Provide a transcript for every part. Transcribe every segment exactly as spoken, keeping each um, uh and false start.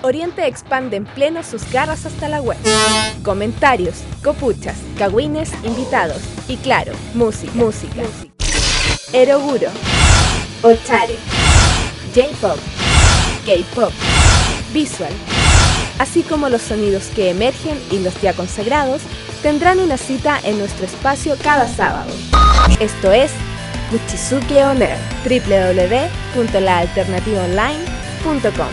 Oriente expande en pleno sus garras hasta la web. Comentarios, copuchas, cagüines, invitados y claro, música, música. Eroguro, Ochare, J-Pop, K-Pop, Visual, así como los sonidos que emergen y los ya consagrados, tendrán una cita en nuestro espacio cada sábado. Esto es Kuchisuke On Air, doble u doble u doble u punto la alternativa online punto com.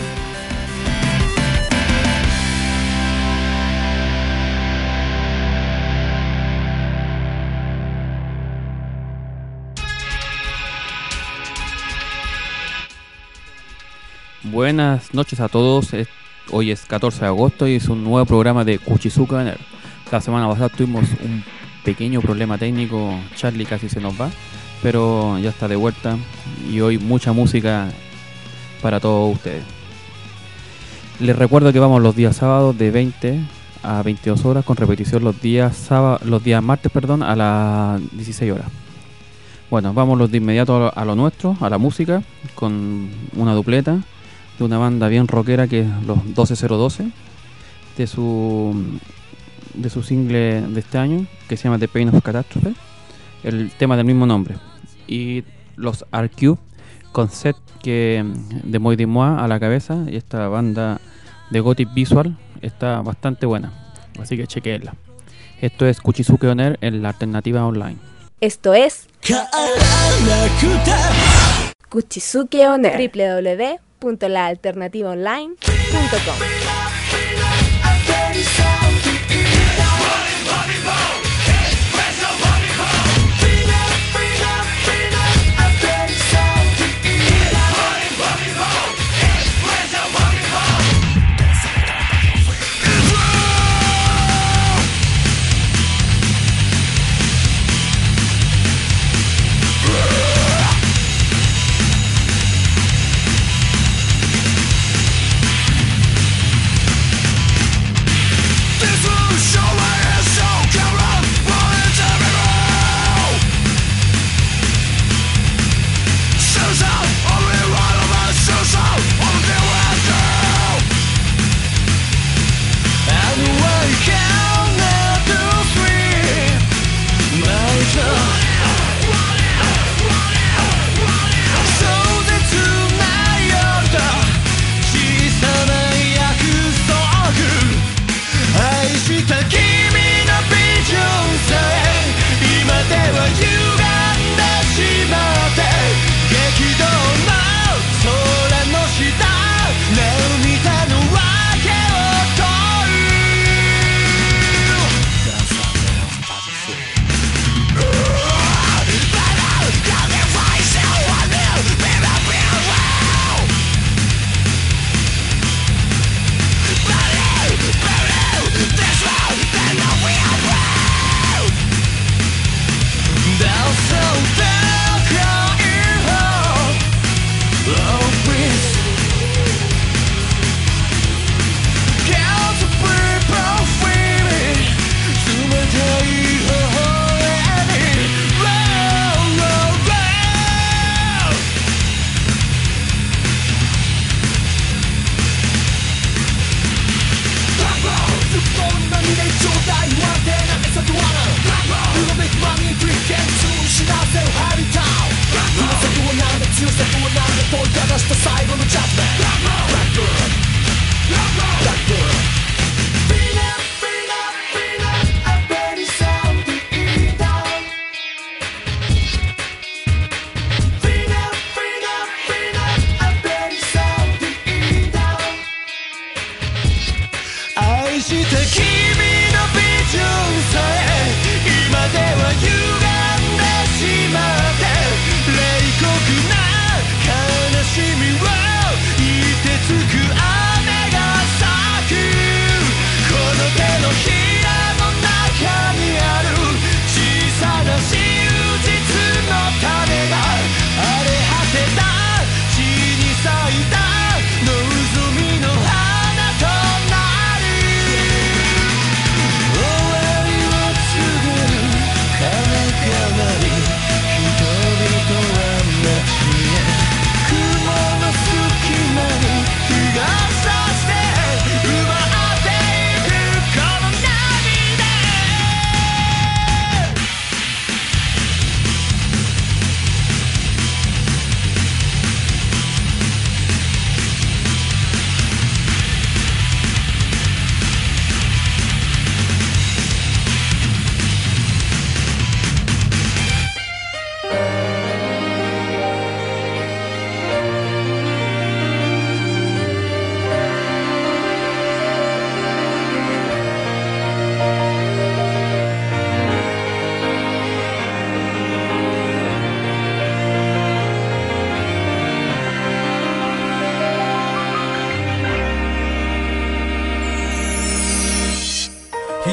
Buenas noches a todos. Hoy es catorce de agosto y es un nuevo programa de Kuchisuke On Air. La semana pasada tuvimos un pequeño problema técnico, Charlie casi se nos va, pero ya está de vuelta y hoy mucha música para todos ustedes. Les recuerdo que vamos los días sábados de veinte a veintidós horas, con repetición los días sábado, los días martes, perdón, a las dieciséis horas. Bueno, vamos de inmediato a lo nuestro, a la música, con una dupleta de una banda bien rockera que es los doce cero doce, de su de su single de este año que se llama The Pain of Catastrophe, el tema del mismo nombre, y los R-Cube con set que de Moi de Moi a la cabeza, y esta banda de Gothic Visual está bastante buena, así que chequeenla. Esto es Kuchisuke On Air en la alternativa online. Esto es Kuchisuke On Air, doble u doble u doble u punto la alternativa online punto com. See me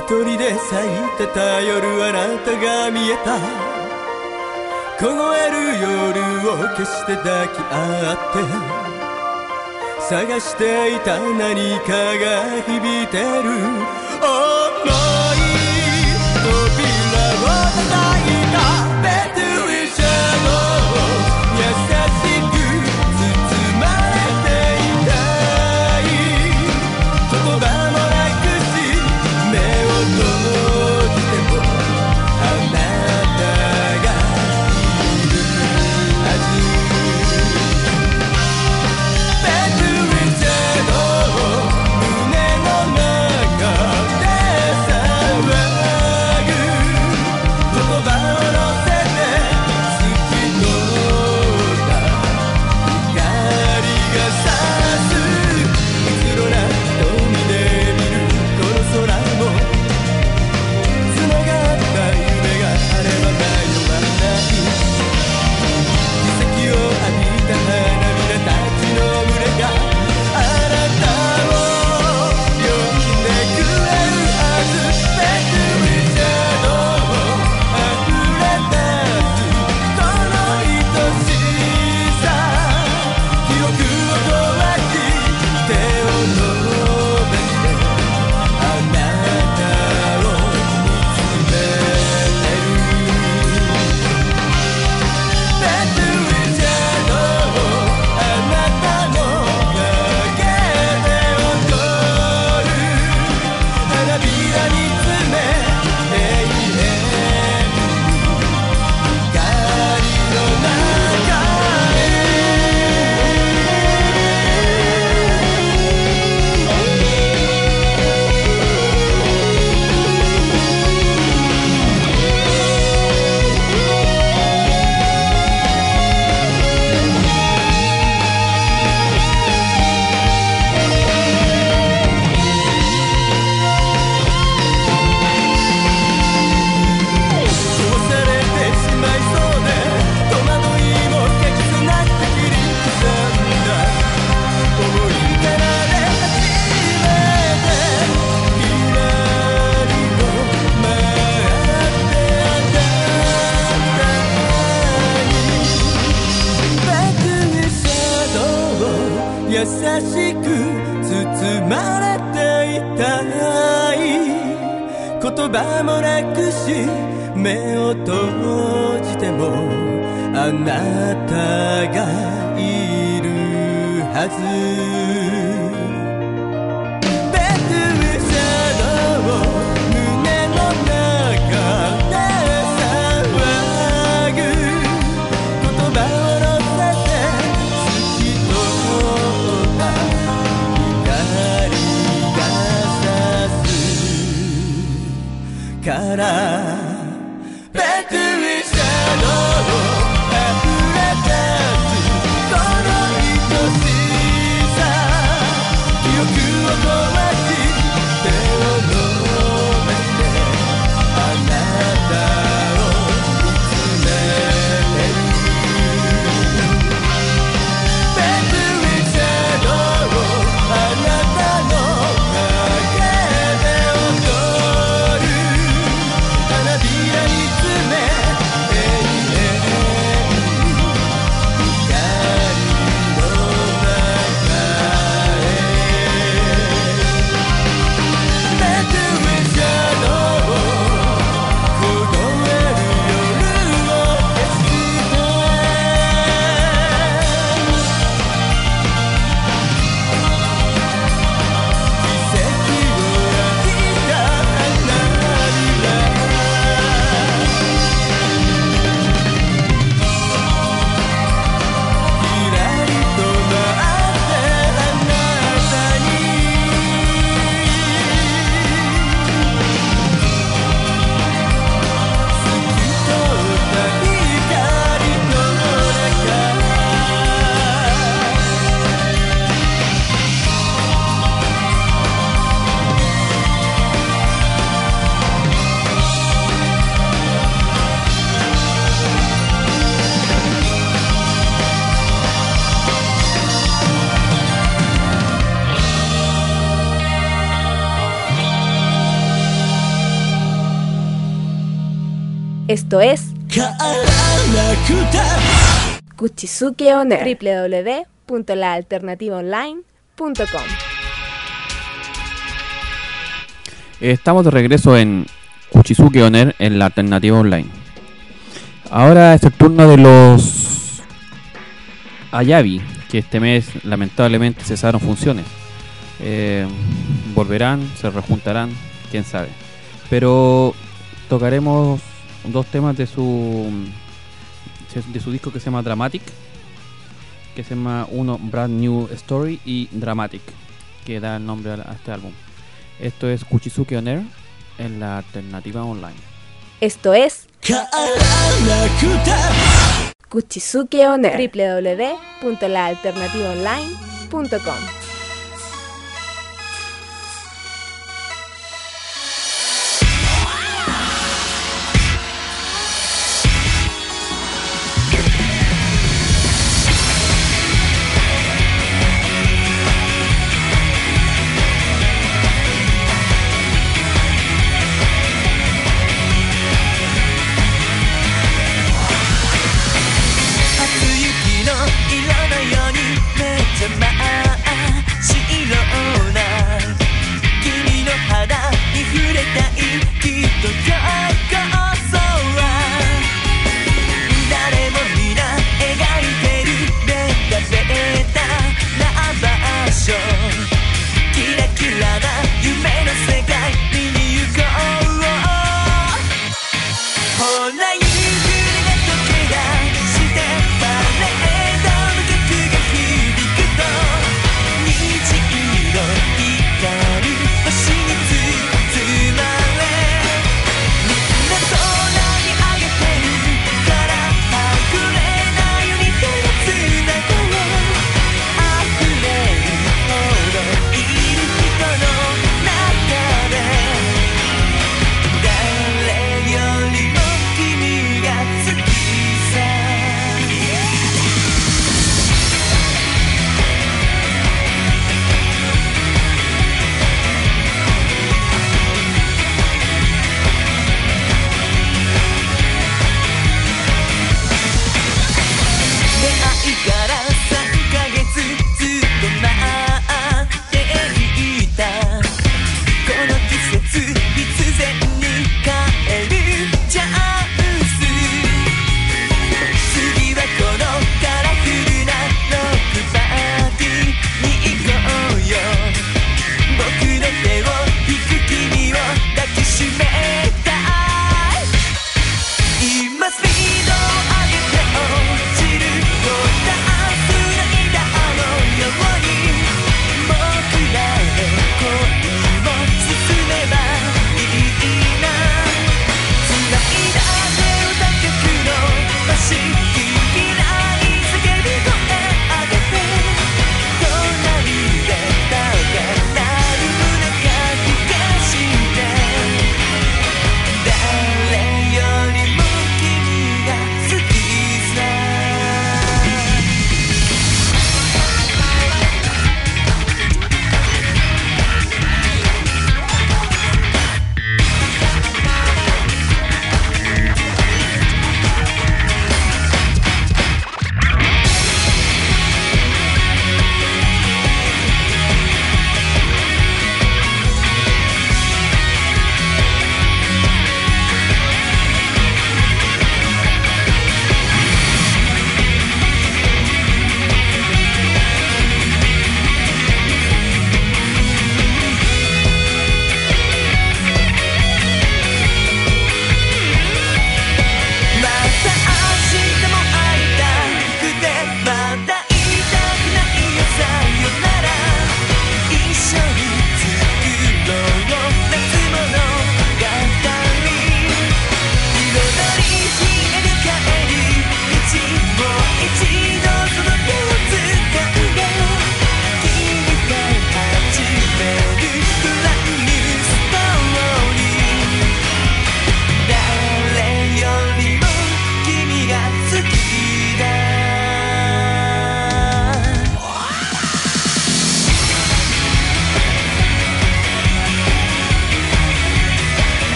一人で咲いてた夜あなたが見えた凍える夜を決して抱き合って探していた何かが響いてる想い扉を叩いた Better with shadow 優しく包まれていたい言葉もなくし目を閉じてもあなたがいるはず Better with shadow 胸の中で騒ぐ言葉を乗せて透き通った光が差すうつろな瞳で見るこの空もつながった夢があれば迷わない奇跡を浴びた花びらたちの群れがあなたを呼んでくれるはず Better with shadow 溢れ出すその愛しさ記憶を壊し手を伸ばしてあなたを見つめてる Better with shadow あなたの影で踊る花びらに詰め永遠光の中へ押されてしまいそうで戸惑いもけつなって切り刻んだ思いからで初めてひらりと舞ってあなたに Back in shadow 優しく包まれていたい言葉もなくし目を閉じてもあなたがいるはず Better with shadow 胸の中で騒ぐ言葉を乗せて透き通った光が差すからBetter with shadow 溢れ出すこの愛しさ記憶を壊し手を伸ばしてあなたを見つめてる Better with shadow あなたの影で踊る Esto es 変わらなくて Kuchisuke On Air, doble u doble u doble u punto la alternativa online punto com. Estamos de regreso en Kuchisuke On Air en la alternativa online. Ahora es el turno de los Ayabi, que este mes lamentablemente cesaron funciones. Eh, volverán, se rejuntarán, quién sabe. Pero tocaremos dos temas de su de su disco que se llama Dramatic, que se llama uno Brand New Story y Dramatic, que da el nombre a este álbum. Esto es Kuchisuke On Air en la alternativa online. Esto es 変わらなくて Kuchisuke On Air, doble u doble u doble u punto la alternativa online punto com. 初雪の色のようにめっちゃ舞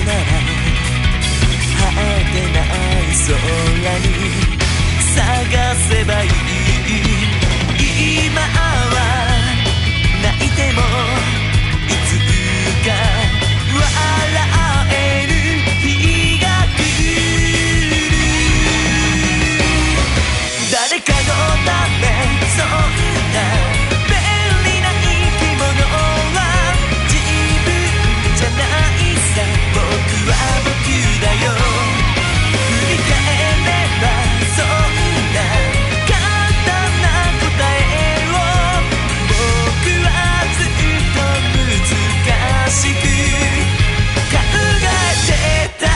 なら果てない空に探せばいい。今は泣いてもいつか笑える日が来る。誰かのためそんな便利な生き物は自分じゃないさ。僕は僕だよ。振り返ればそんな簡単な答えを僕はずっと難しく考えてた。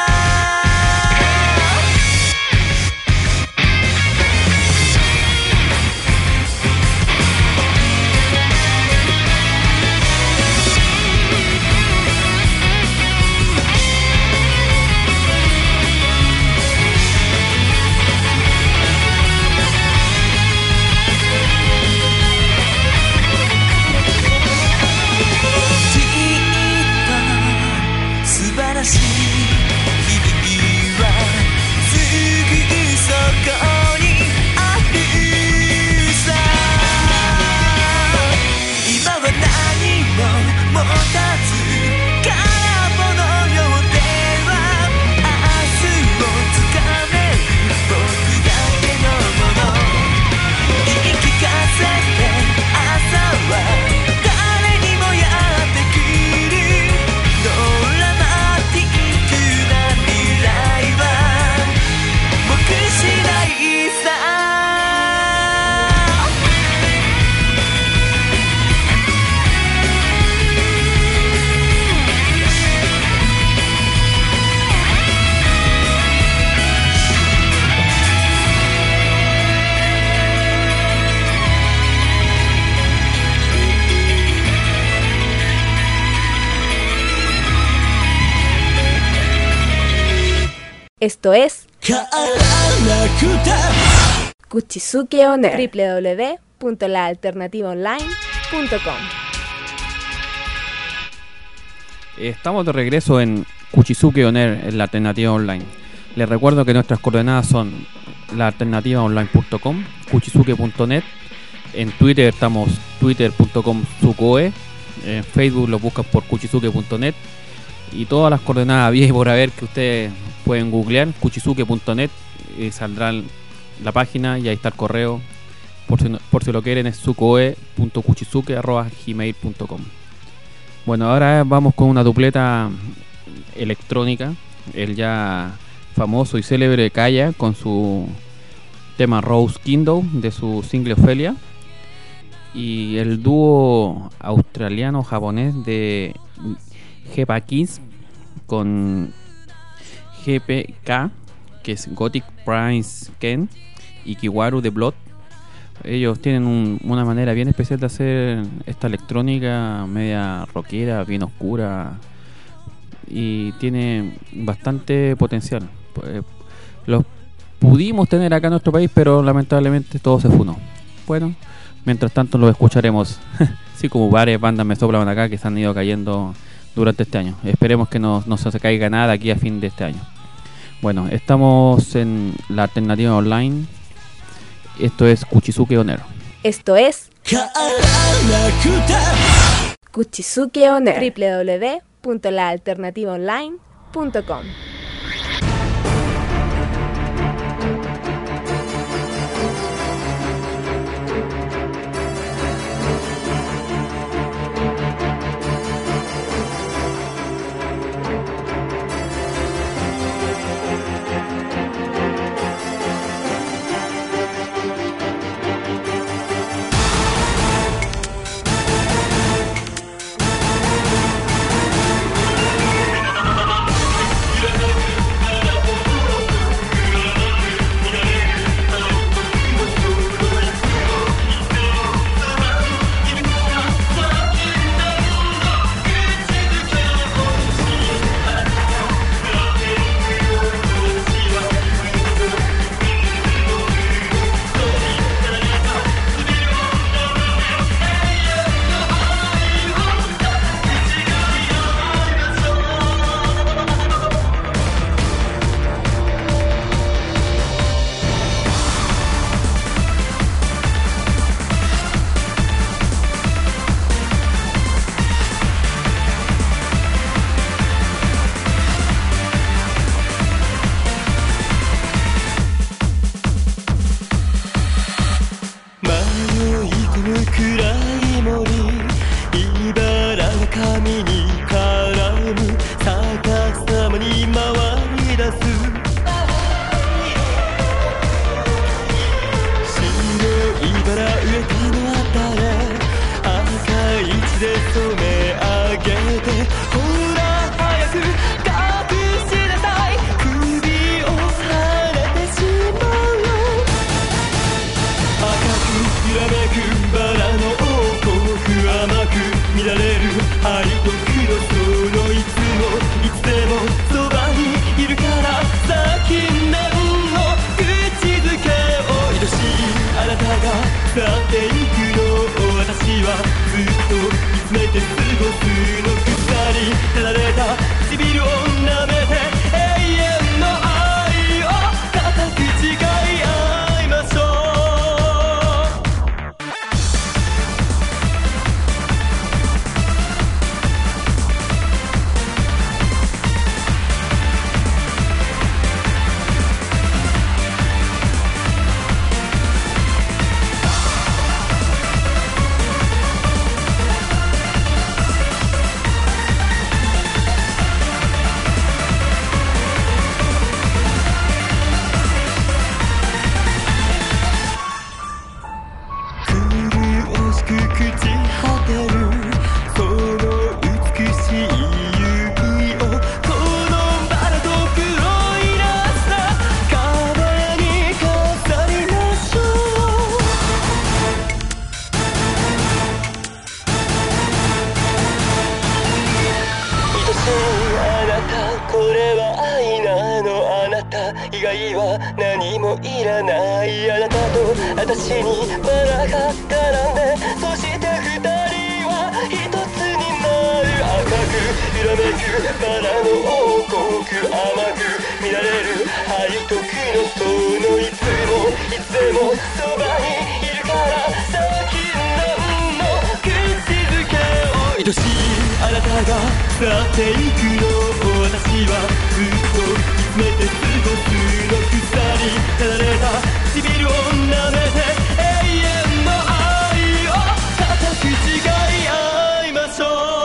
Esto es 変わらなくて Kuchisuke On Air, doble u doble u doble u punto la alternativa online punto com. Estamos de regreso en Kuchisuke On Air, en la alternativa online. Les recuerdo que nuestras coordenadas son la alternativa online punto com, kuchisuke punto net. En Twitter estamos twitter punto com sukoe. En Facebook lo buscan por kuchisuke punto net. Y todas las coordenadas había y por haber que ustedes pueden googlear, kuchisuke punto net, y saldrá la página y ahí está el correo. Por si, no, por si lo quieren es sukoe punto kuchisuke arroba gmail punto com. Bueno, ahora vamos con una dupleta electrónica. El ya famoso y célebre Kaya con su tema Rose Kingdom de su single Ophelia. Y el dúo australiano-japonés de G P Kids con G P K, que es Gothic Prince Ken, y Kiwaru de Blood. Ellos tienen un, una manera bien especial de hacer esta electrónica media rockera, bien oscura, y tiene bastante potencial. Pues, los pudimos tener acá en nuestro país, pero lamentablemente todo se funó. Bueno, mientras tanto los escucharemos. Sí, como varias bandas me soplan acá que se han ido cayendo durante este año. Esperemos que no, no se caiga nada de aquí a fin de este año. Bueno, estamos en la alternativa online. Esto es Kuchisuke On Air. Esto es Kuchisuke On Air, doble u doble u doble u punto la alternativa online punto com. Yeah. られる愛と苦のそのいつもいつでもそばにいるからさ近年の口づけを愛しいあなたが去っていくのを私はずっと見つめて過ごすの腐りただれた唇を舐めて永遠の愛を固く誓い合いましょう以外は何もいらないあなたと私にバラが絡んでそして二人は一つになる赤く揺らめくバラの王国甘く見られる愛と苦のそのいつもいつでもそばにいるからさ禁断の口づけを愛しいあなたが去っていくのを私はずっと見つめて過ごすの腐りただれた唇を舐めて永遠の愛を固く誓い合いましょう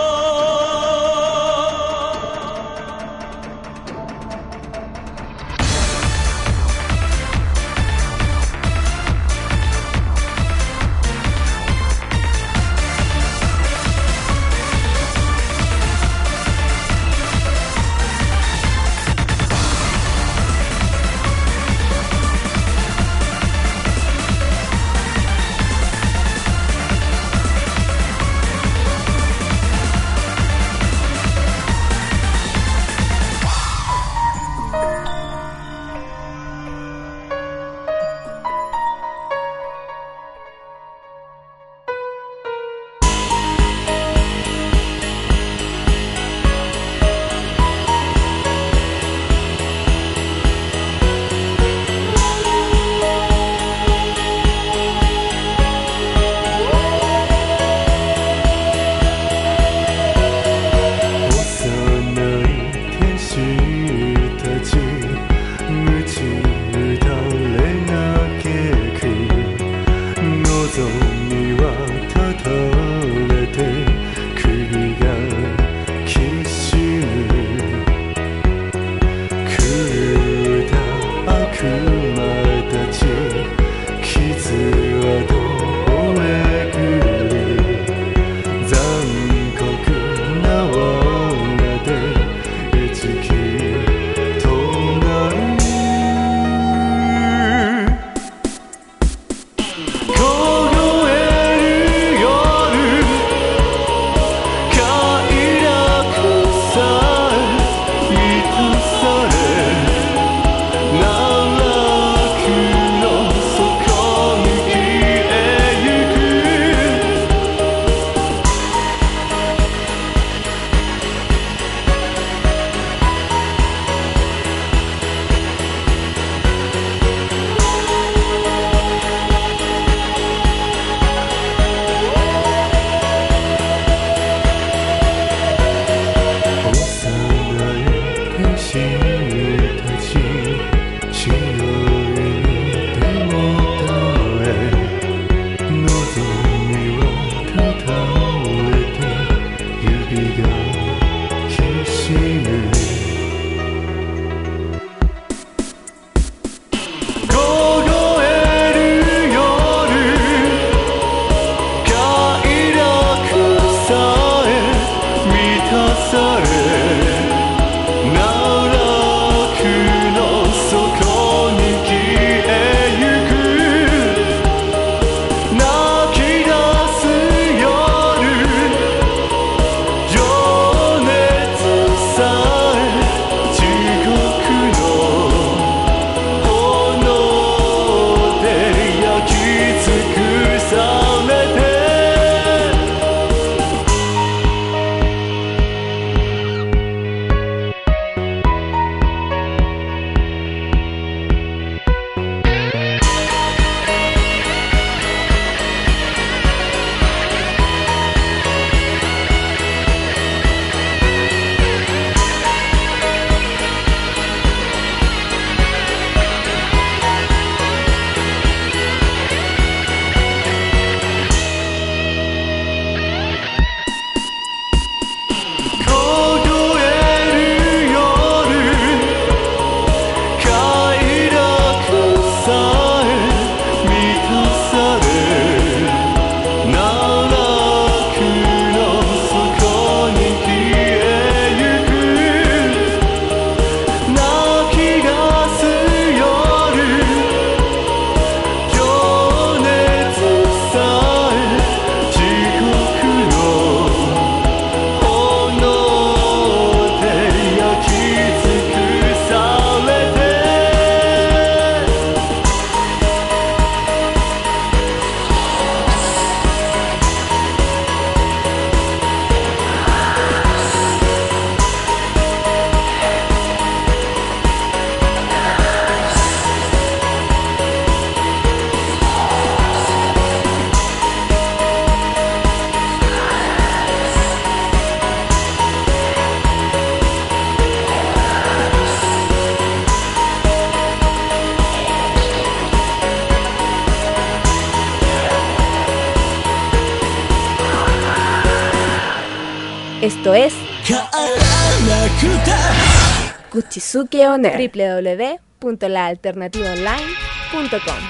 Esto es 変わらなくて Kuchisuke On Air. doble u doble u doble u punto la alternativa online punto com.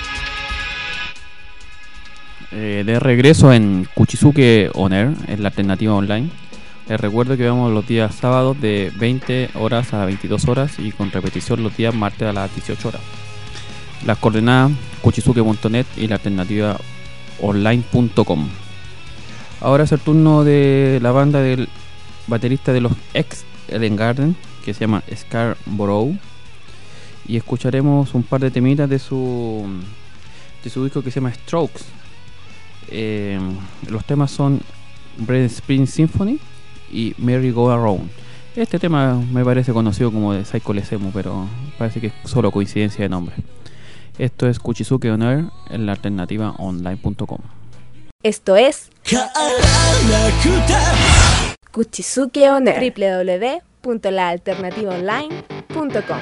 Eh, de regreso en Kuchisuke On Air, en la alternativa online. Les recuerdo que vamos los días sábados de veinte horas a veintidós horas y con repetición los días martes a las dieciocho horas. Las coordenadas kuchisuke punto net y la alternativa online punto com. Ahora es el turno de la banda del baterista de los ex Eden Garden, que se llama Scarborough, y escucharemos un par de temitas de su de su disco que se llama Strokes. Eh, los temas son Red Spring Symphony y Merry Go Around. Este tema me parece conocido como de Psycho Lesemu, pero parece que es solo coincidencia de nombre. Esto es Kuchisuke On Air en la alternativa online punto com. Esto es 変わらなくて Kuchisuke On Air. doble u doble u doble u punto la alternativa online punto com.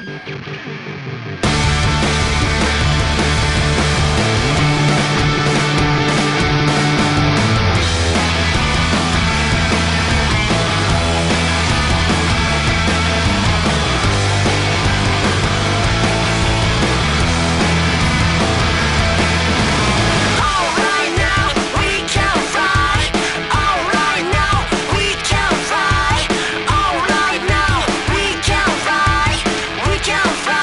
We can fly.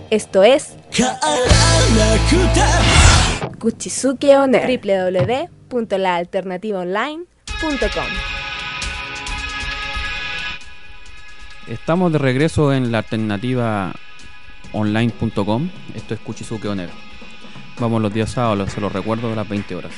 Esto es 変わらなくて Kuchisuke On Air. doble u doble u doble u punto la alternativa online punto com. Estamos de regreso en la alternativa online punto com. Esto es Kuchisuke On Air. Vamos los días sábados, se los recuerdo, a las veinte horas.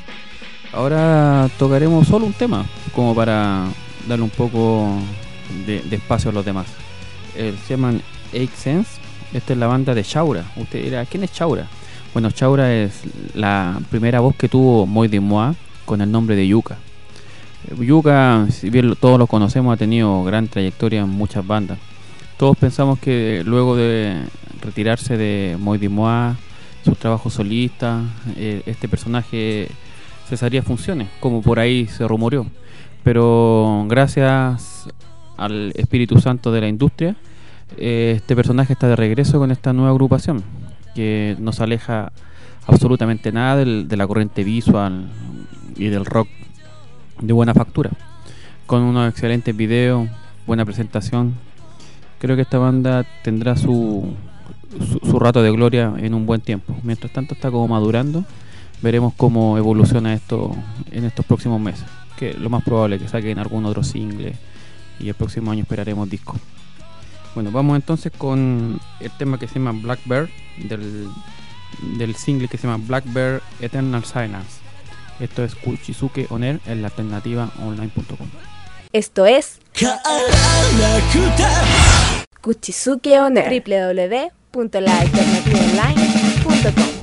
Ahora tocaremos solo un tema, como para darle un poco de, de espacio a los demás. El, se llaman Eight Sense. Esta es la banda de Chaura. Usted dirá, ¿quién es Chaura? Bueno, Chaura es la primera voz que tuvo Moi de Moi con el nombre de Yuka. Yuka, si bien todos lo conocemos, ha tenido gran trayectoria en muchas bandas. Todos pensamos que luego de retirarse de Moi de Moi, sus trabajos solistas, eh, este personaje cesaría funciones, como por ahí se rumoreó. Pero gracias al Espíritu Santo de la industria, eh, este personaje está de regreso con esta nueva agrupación, que nos aleja absolutamente nada del, de la corriente visual y del rock de buena factura, con unos excelentes videos, buena presentación. Creo que esta banda tendrá su, su, su rato de gloria en un buen tiempo. Mientras tanto está como madurando. Veremos cómo evoluciona esto en estos próximos meses, que lo más probable es que saquen algún otro single y el próximo año esperaremos disco. Bueno, vamos entonces con el tema que se llama Black Bear, del, del single que se llama Black Bear Eternal Silence. Esto es Kuchisuke On Air en la alternativa online punto com. Esto es 変わらなくて Kuchisuke On Air. doble u doble u doble u punto la alternativa online punto com.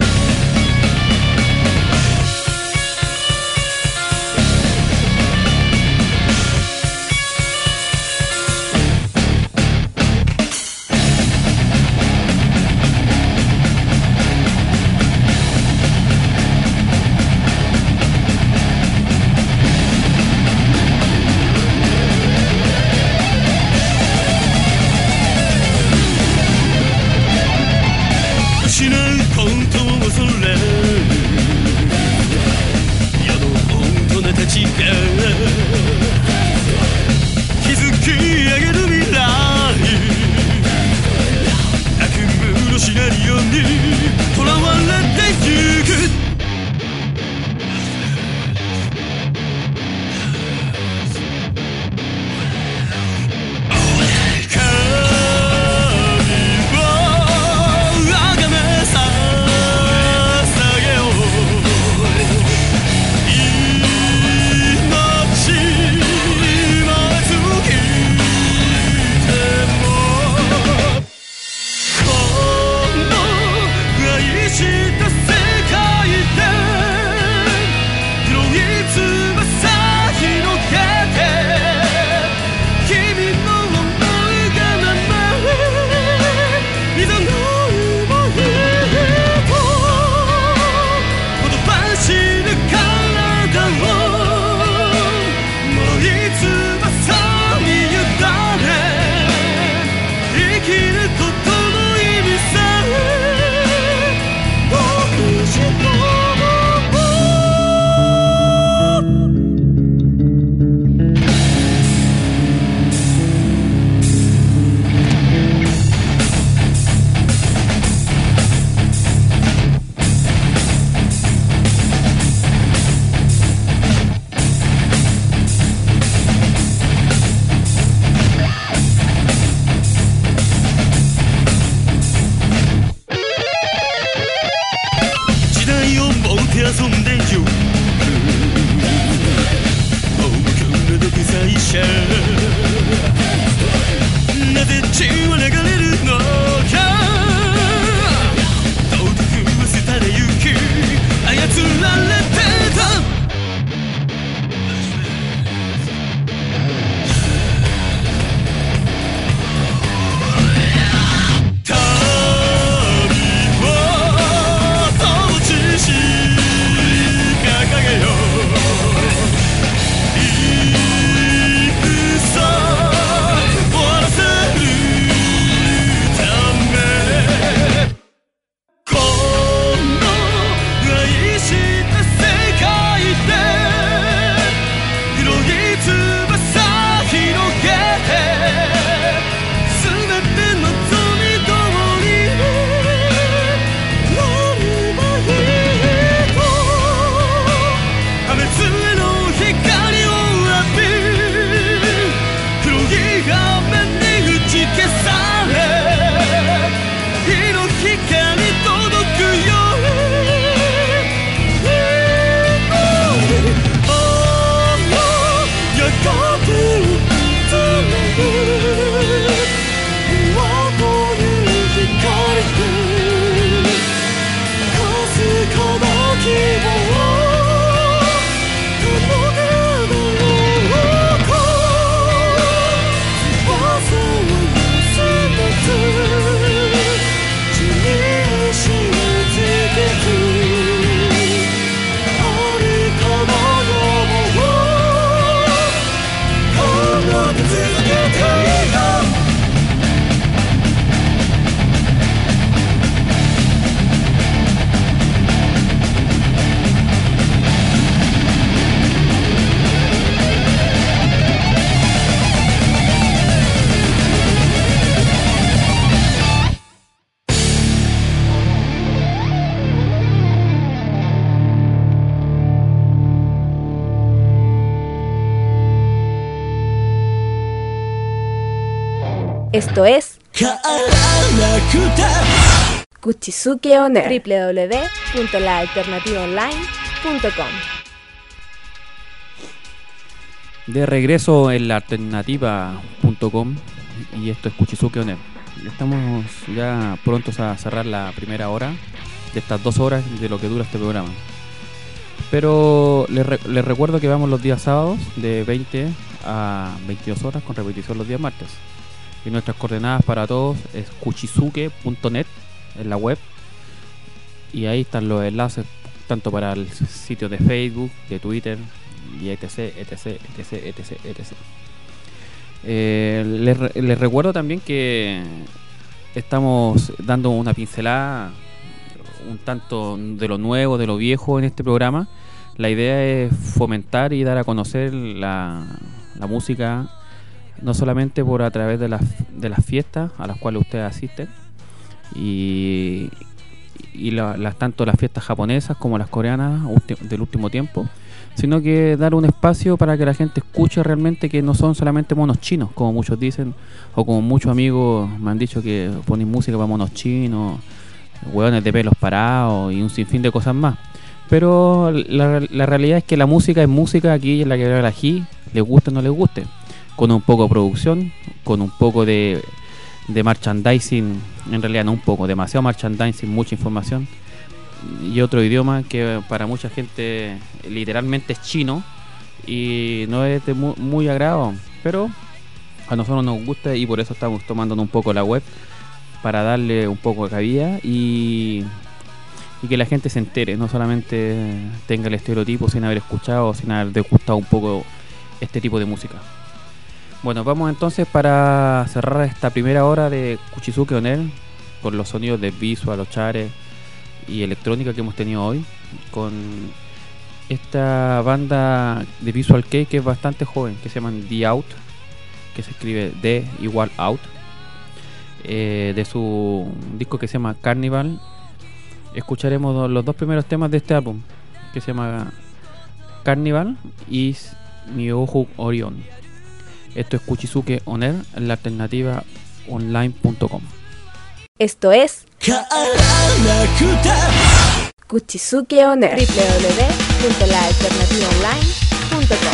失うこと Esto es 変わらなくて Kuchisuke On Air, doble u doble u doble u punto la alternativa online punto com. De regreso en la alternativa punto com y esto es Kuchisuke On Air. Estamos ya prontos a cerrar la primera hora de estas dos horas de lo que dura este programa. Pero les, re- les recuerdo que vamos los días sábados de veinte a veintidós horas con repetición los días martes. Y nuestras coordenadas para todos es kuchisuke punto net en la web. Y ahí están los enlaces tanto para el sitio de Facebook, de Twitter y etc, etc, etc, etc, etc. Eh, les, re- les recuerdo también que estamos dando una pincelada un tanto de lo nuevo, de lo viejo en este programa. La idea es fomentar y dar a conocer la, la música, no solamente por a través de las, de las fiestas a las cuales ustedes asisten, y, y la, las, tanto las fiestas japonesas como las coreanas ulti- del último tiempo, sino que dar un espacio para que la gente escuche realmente que no son solamente monos chinos, como muchos dicen, o como muchos amigos me han dicho que ponen música para monos chinos, hueones de pelos parados y un sinfín de cosas más. Pero la, la realidad es que la música es música aquí en la Quebrada del Ají, les guste o no les guste, con un poco de producción, con un poco de, de merchandising, en realidad no un poco, demasiado merchandising, mucha información y otro idioma que para mucha gente literalmente es chino y no es de muy, muy agrado, pero a nosotros nos gusta y por eso estamos tomándonos un poco la web para darle un poco de cabida y, y que la gente se entere, no solamente tenga el estereotipo sin haber escuchado, sin haber degustado un poco este tipo de música. Bueno, vamos entonces para cerrar esta primera hora de Kuchisuke On Air con los sonidos de Visual, Ochare y electrónica que hemos tenido hoy, con esta banda de Visual Kei que es bastante joven, que se llaman The Out, que se escribe D igual Out, eh, de su disco que se llama Carnival. Escucharemos do- los dos primeros temas de este álbum, que se llama Carnival y Myoho Orion. Esto es Kuchisuke On Air en la alternativa online punto com. Esto es 変わらなくて Kuchisuke On Air, doble u doble u doble u punto la alternativa online punto com.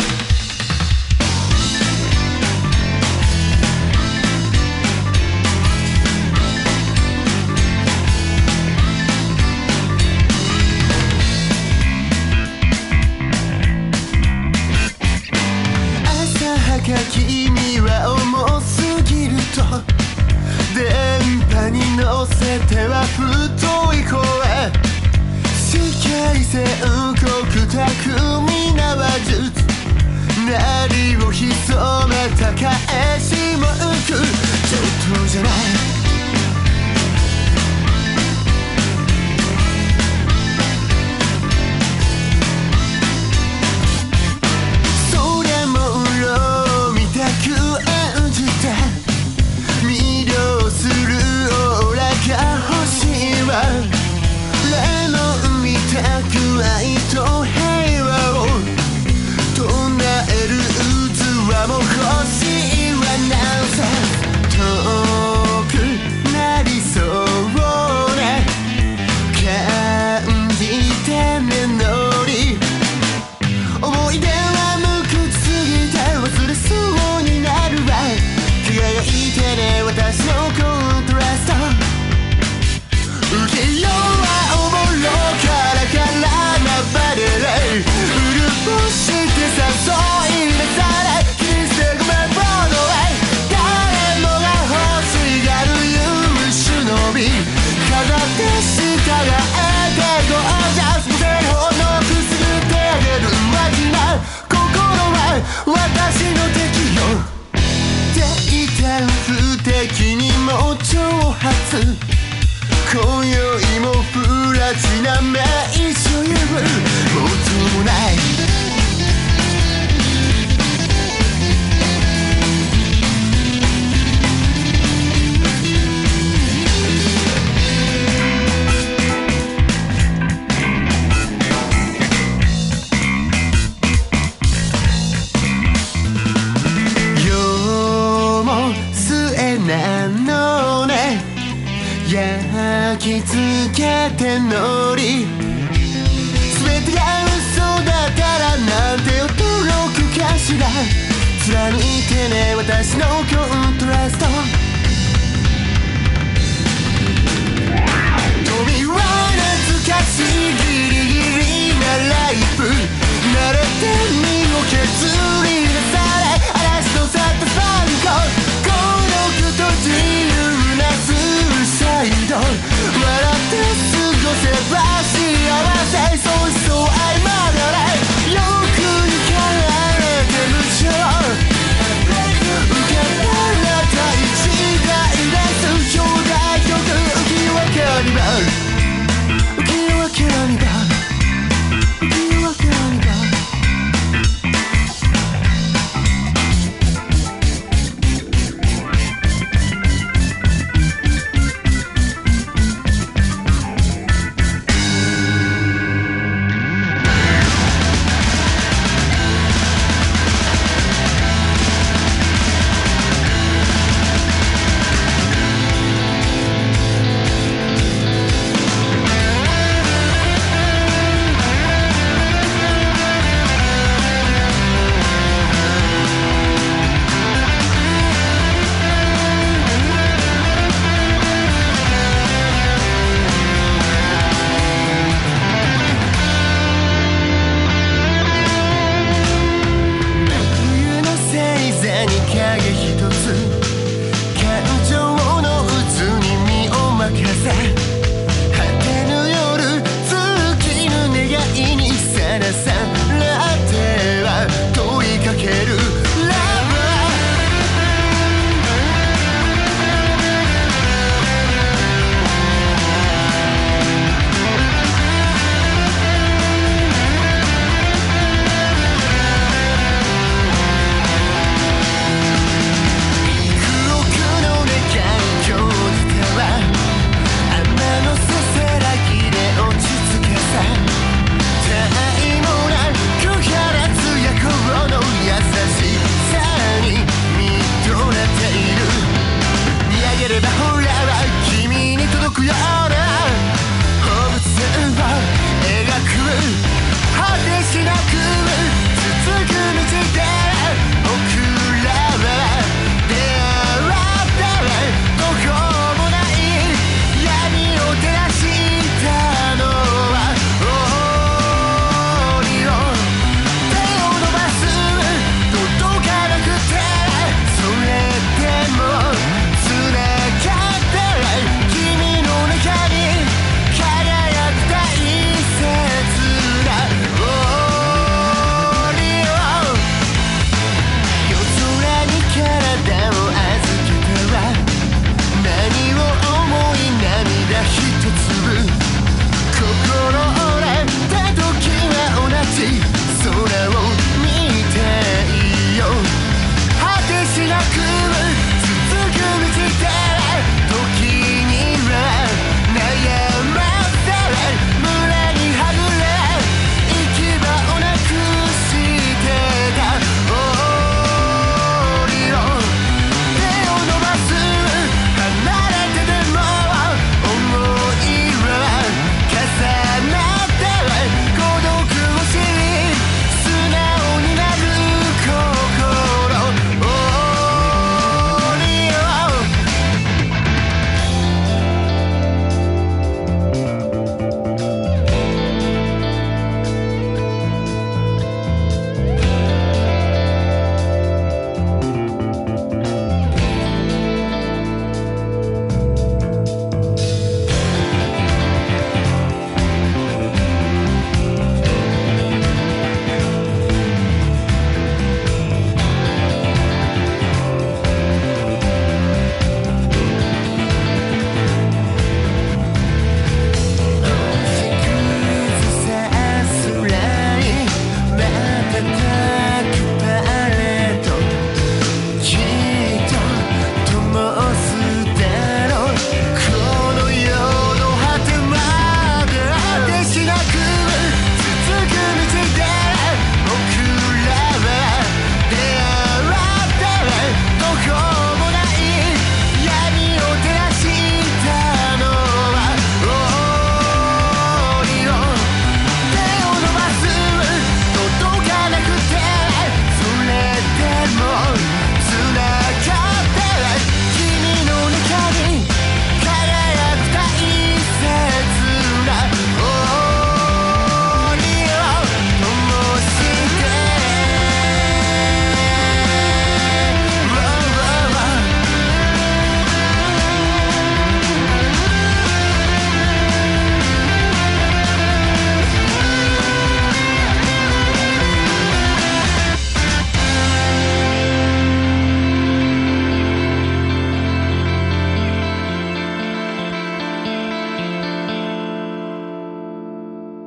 浅はか君は重すぎると電波に乗せては太い声世界線国巧みな話術鳴りを潜めた返しも浮くちょっとじゃないそりゃもろみたく演じて魅了するオーラが欲しいわレモンみたく愛と平和を唱える器も欲しいわなんせ遠くなりそうな感じて目のり思い出は無くすぎて忘れそうになるわ輝いてね私のコントラスト浮世はおもろからからなばれれ潤して誘い出されキリステごめんボードへ誰もが欲しがる勇士の美飾って従えてゴージャス無線法のくすぐってあげるわきな心は私の敵よ定点不敵にも挑発今宵もプラチナ名所有元もない世も末な見つけて乗り全てが嘘だったらなんて驚くかしら貫いてね私のコントラスト君は懐かしいギリギリなライフ慣れて身を削り出され嵐の去ったファンコ孤独と自由なスーサイド笑って過ごせば幸せそうしそう愛まだねよくに変えてるじゃん浮かばらた一台です兄弟曲浮世はカニバル浮世はカニバル浮世はカニバル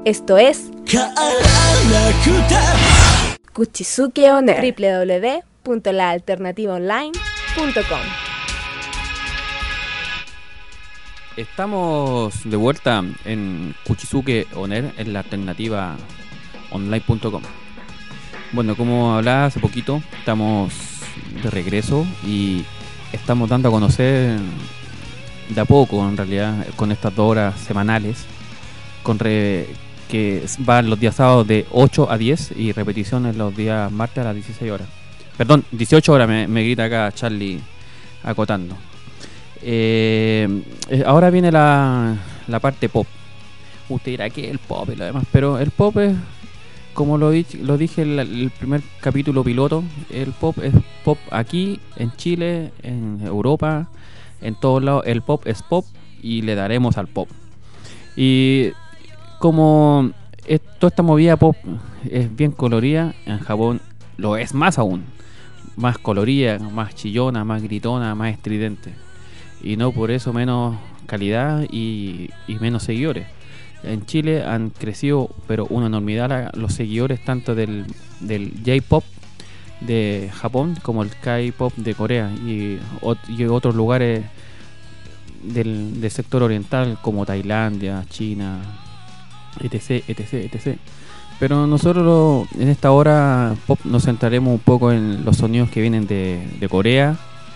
Esto es 変わらなくて Kuchisuke On Air, doble u doble u doble u punto la alternativa online punto com. Estamos de vuelta en Kuchisuke On Air, en la alternativa online punto com. Bueno, como hablaba hace poquito, estamos de regreso y estamos dando a conocer de a poco, en realidad, con estas dos horas semanales, con re, que van los días sábados de ocho a diez y repeticiones los días martes a las dieciséis horas. Perdón, dieciocho horas me, me grita acá Charlie acotando. Eh, ahora viene la, la parte pop. Usted dirá que el pop y lo demás, pero el pop es, como lo, di, lo dije en el, el primer capítulo piloto, el pop es pop aquí, en Chile, en Europa, en todos lados. El pop es pop y le daremos al pop. Y como es, toda esta movida pop es bien colorida, en Japón lo es más aún. Más colorida, más chillona, más gritona, más estridente. Y no por eso menos calidad y, y menos seguidores. En Chile han crecido, pero una enormidad, la, los seguidores tanto del, del J-pop de Japón como el K-pop de Corea y, y otros lugares del, del sector oriental como Tailandia, China, etc, etc, etc. Pero nosotros lo, en esta hora pop nos centraremos un poco en los sonidos que vienen de, de Corea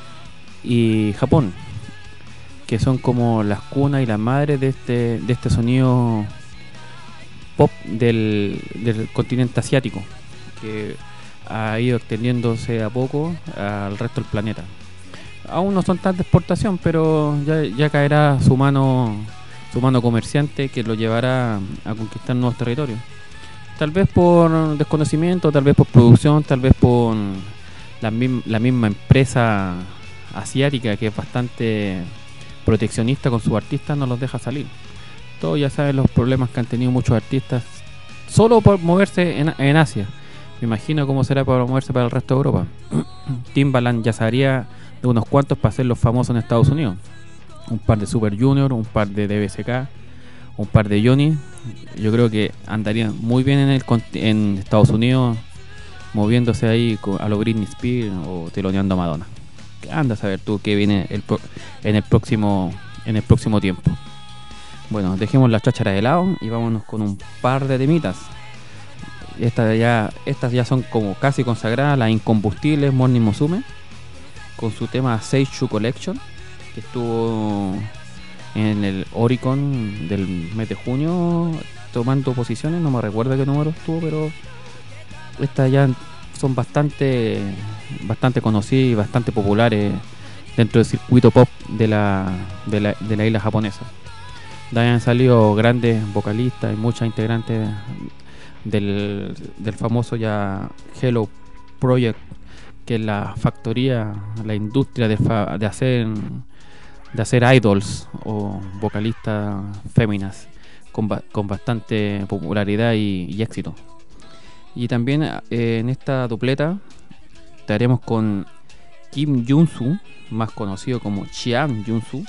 y Japón, que son como las cunas y las madres de este de este sonido pop del, del continente asiático, que ha ido extendiéndose a poco al resto del planeta. Aún no son tan de exportación, pero ya, ya caerá su mano su mano comerciante que lo llevará a conquistar nuevos territorios. Tal vez por desconocimiento, tal vez por producción, tal vez por la, mim- la misma empresa asiática que es bastante proteccionista con sus artistas, no los deja salir. Todos ya saben los problemas que han tenido muchos artistas solo por moverse en, en Asia. Me imagino cómo será para moverse para el resto de Europa. Timbaland ya sabría de unos cuantos para ser los famosos en Estados Unidos. Un par de Super Junior, un par de D B S K, un par de Johnny. Yo creo que andarían muy bien en el en Estados Unidos, moviéndose ahí a lo Britney Spears o teloneando a Madonna. Anda a saber tú qué viene el pro, en el próximo en el próximo tiempo. Bueno, dejemos las chácharas de lado y vámonos con un par de temitas. Estas ya estas ya son como casi consagradas, las incombustibles Morning Musume con su tema Seishu Collection, que estuvo en el Oricon del mes de junio tomando posiciones. No me recuerdo qué número estuvo, pero estas ya son bastante bastante conocidas y bastante populares dentro del circuito pop de la de la, de la isla japonesa. De ahí han salido grandes vocalistas y muchas integrantes del, del famoso ya Hello Project, que es la factoría, la industria de, fa, de hacer de hacer idols o vocalistas féminas con, ba, con bastante popularidad y, y éxito. Y también eh, en esta dupleta estaremos con Kim Junsu, más conocido como Chiang Junsu,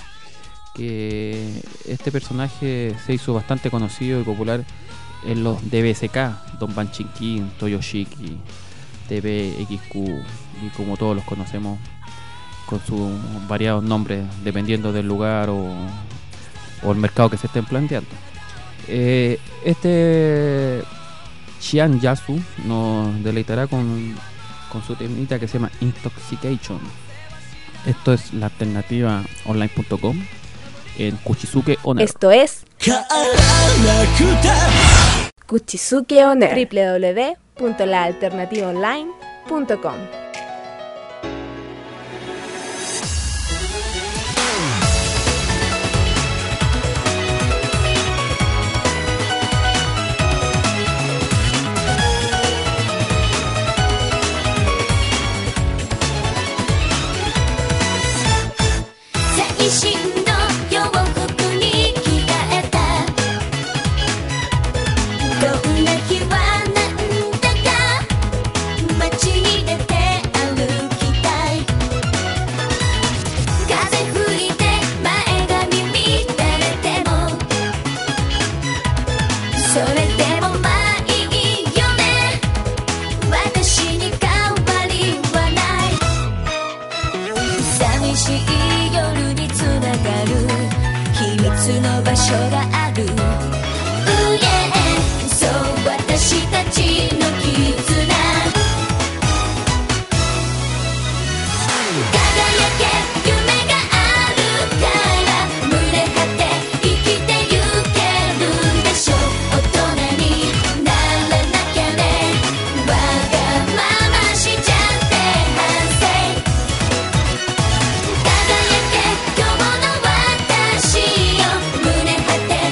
que este personaje se hizo bastante conocido y popular en los D B S K, Donban Chinkin, Toyoshiki, T V X Q y como todos los conocemos, con sus variados nombres dependiendo del lugar o, o el mercado que se estén planteando. Eh, este Chiang Yasu nos deleitará con, con su temita que se llama Intoxication. Esto es la alternativa online punto com en Kuchisuke On Air. Esto es Kuchisuke On Air, doble u doble u doble u punto la alternativa online punto com. それで所がある。うえそう私たちの絆、輝け夢があるから胸張って生きてゆけるでしょ。大人にならなきゃね、わがまましちゃって反省。輝け今日の私よ、胸張って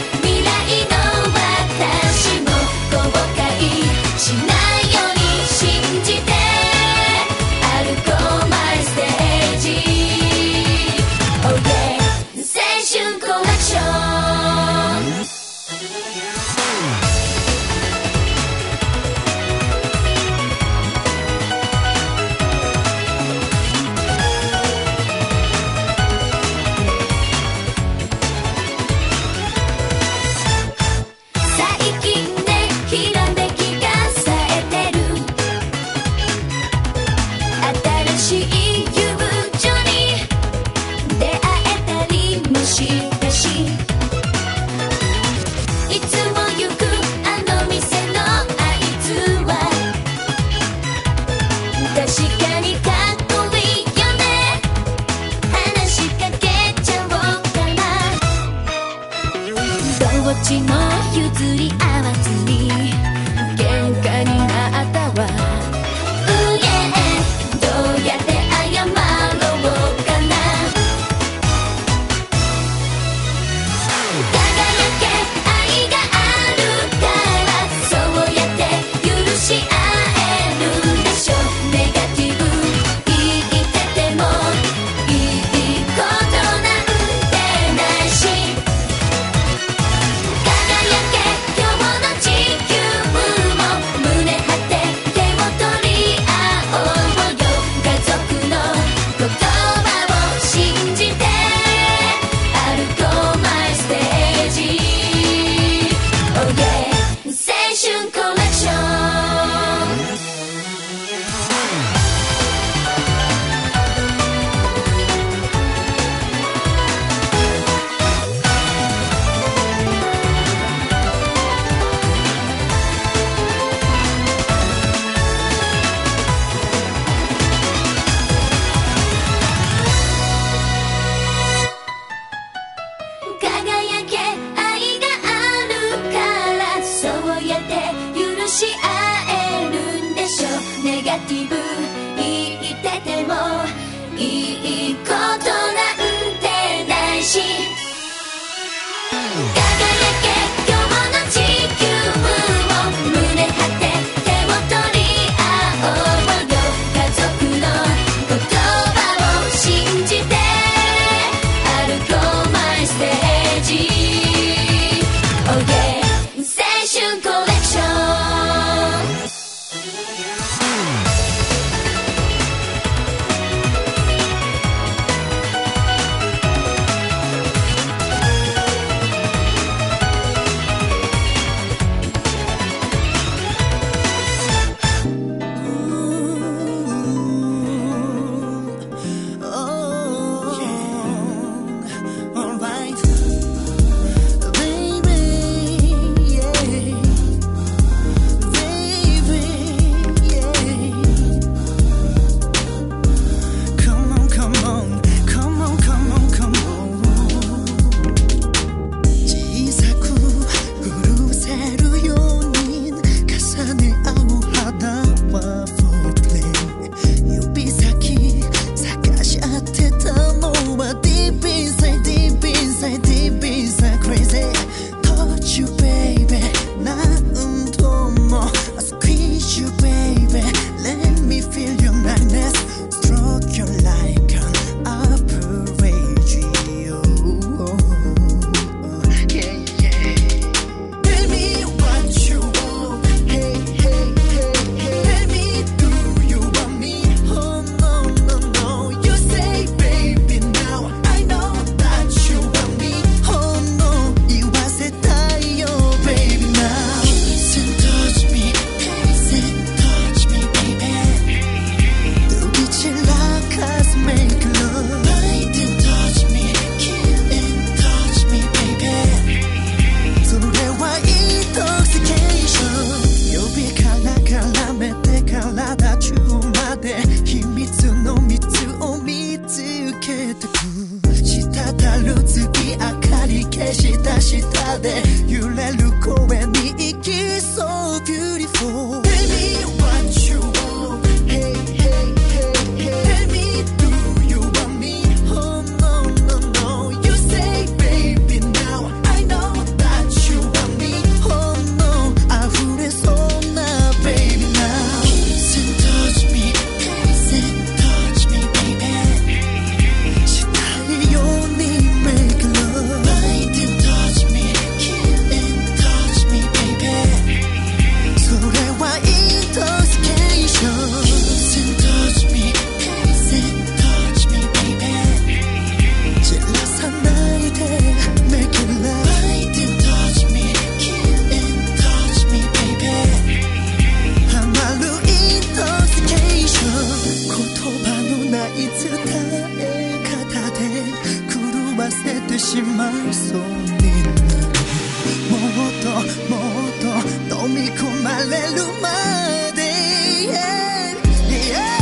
で揺れる声に息 So beautiful Tell me what you want Hey hey hey hey Tell me do you want me Oh no no no You say baby now I know that you want me Oh no溢れそうな baby now Kiss and touch me Kiss and touch me baby したいように make love Bite and touch me Kill and touch me baby それは intoxication Kiss and touch me Kiss and touch me baby 散らさないで make it love Bite and touch me Kill and touch me baby ハマる intoxication 言葉のない伝え方で狂わせてしまいそうになるもっともっと飲み込まれるまで yeah, yeah.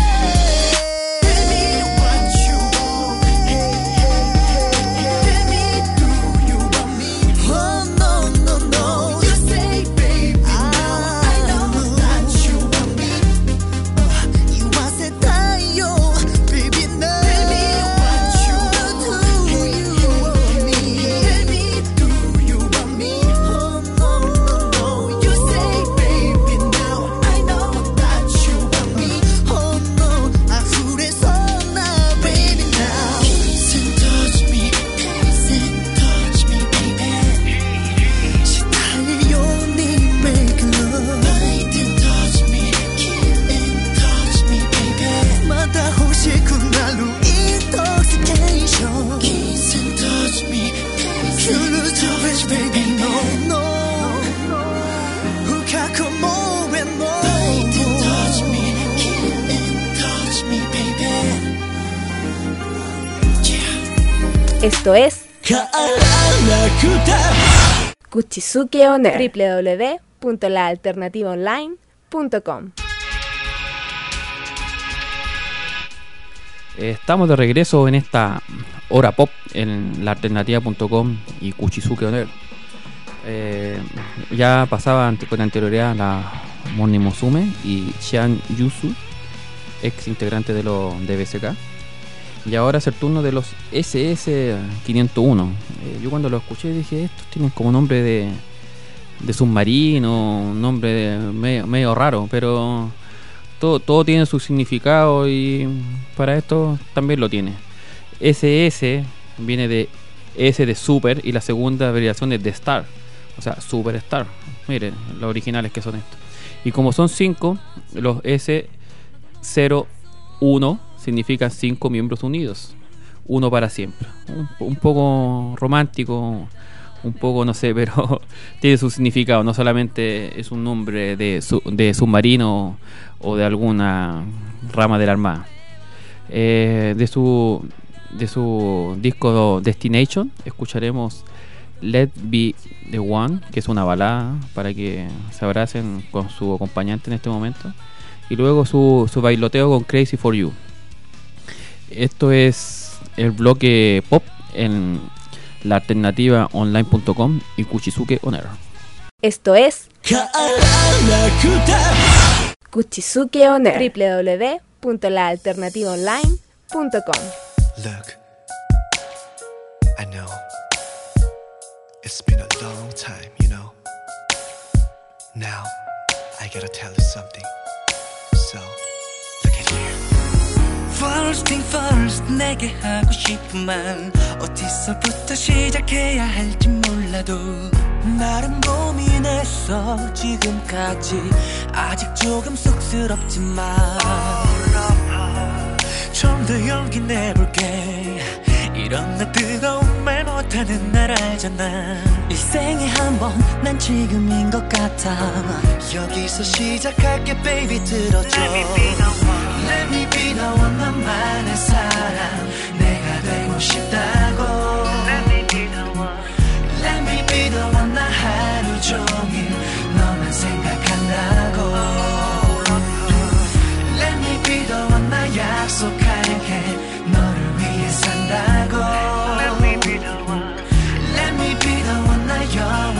Tell me what you want Hey, hey, hey Tell me do you want me Oh no, no, no You say baby now I know that you want me uh, 言わせたいよ baby now Tell me what you want Do you want me Tell me do you want me Oh no, no, no You say baby now I know that you want me Oh no 溢れそうな baby now Kiss and touch me Kiss and touch me baby したいように make love Bite and touch me Kill and touch me baby また欲しくなる intoxication Kiss and touch me Kiss and touch me baby no no 深くもえの Bite and touch me Kill and touch me baby Yeah Esto es 変わらなくて Kuchisuke On Air doble u doble u doble u punto la alternativa online punto com. Estamos de regreso en esta hora pop en la alternativa punto com y Kuchisuke On Air. Eh, ya pasaban con anterioridad la Moni Musume y Chian Yusu, ex integrante de los D B S K. Y ahora es el turno de los S S quinientos uno. Eh, yo cuando lo escuché dije, estos tienen como nombre de, de submarino, nombre de medio, medio raro, pero todo, todo tiene su significado y para esto también lo tiene. S S viene de S de Super y la segunda abreviación es de Star, o sea, Superstar. Miren, los originales que son estos. Y como son cinco, los S cero uno significan cinco miembros unidos, uno para siempre. Un, un poco romántico, un poco no sé, pero tiene su significado. No solamente es un nombre de, su, de submarino o de alguna rama de la armada. Eh, de su de su disco Destination escucharemos Let Be The One, que es una balada para que se abracen con su acompañante en este momento, y luego su, su bailoteo con Crazy For You. Esto es el bloque pop en la alternativa online punto com y Kuchisuke On Air. Esto es 変わらなくて Kuchisuke On Air doble u doble u doble u punto la alternativa online punto com. Look, I know it's been a long time, you know. Now I gotta tell you something. So look at here. First thing first 내게 하고 싶은 말 어디서부터 시작해야 할지 몰라도 나름 고민했어 지금까지 아직 조금 쑥스럽지만 좀 더 용기 내볼게 이런 나 뜨거운 말 못하는 날 알잖아 일생에 한 번 난 지금인 것 같아 여기서 시작할게 baby 들어줘 Let me be the one Let me be the one 나만의 사랑 내가 되고 싶다고 Let me be the one Let me be the one 나 하루 종일 너만 생각한다고 Let me be the one 나 약속할게 너를 위해 산다고 Let me be the one Let me be the one 나 영원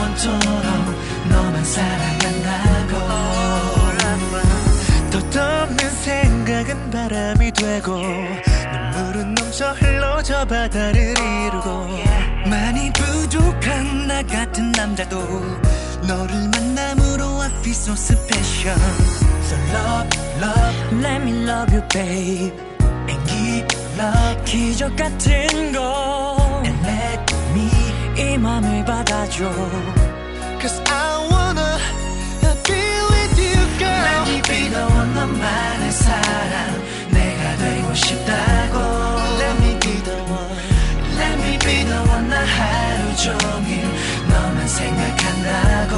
싶다고 눈물은 넘쳐 흘러 저 바다를 이루고 많이 부족한 나 같은 남자도 너를 만남으로 I feel so special. So love, love, let me love you babe and give love 기적 같은 거 and let me 이 맘을 받아줘 Cause I wanna be with you girl Let me be the one 너만의 사랑 내가 되고 싶다고 Let me be the one Let me be the one 나 하루 종일 너만 생각한다고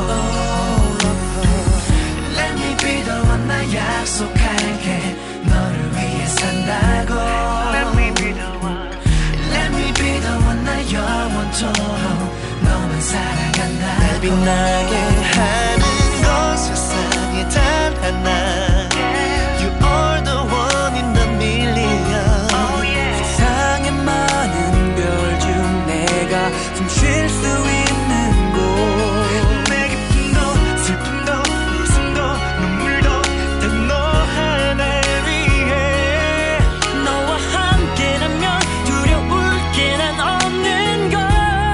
Let me be the one 나 약속할게 너를 위해 산다고 Let me be the one Let me be the one 나 영원토록 너만 사랑한다 날 빛나게 하는 건 세상에 단 하나 You are the one in the million oh, yeah. 세상에 많은 별 중 내가 숨 쉴 수 있는 곳 내 기쁨도 슬픔도 웃음도 눈물도 다 너 하나를 위해 너와 함께라면 두려울 게 난 없는 걸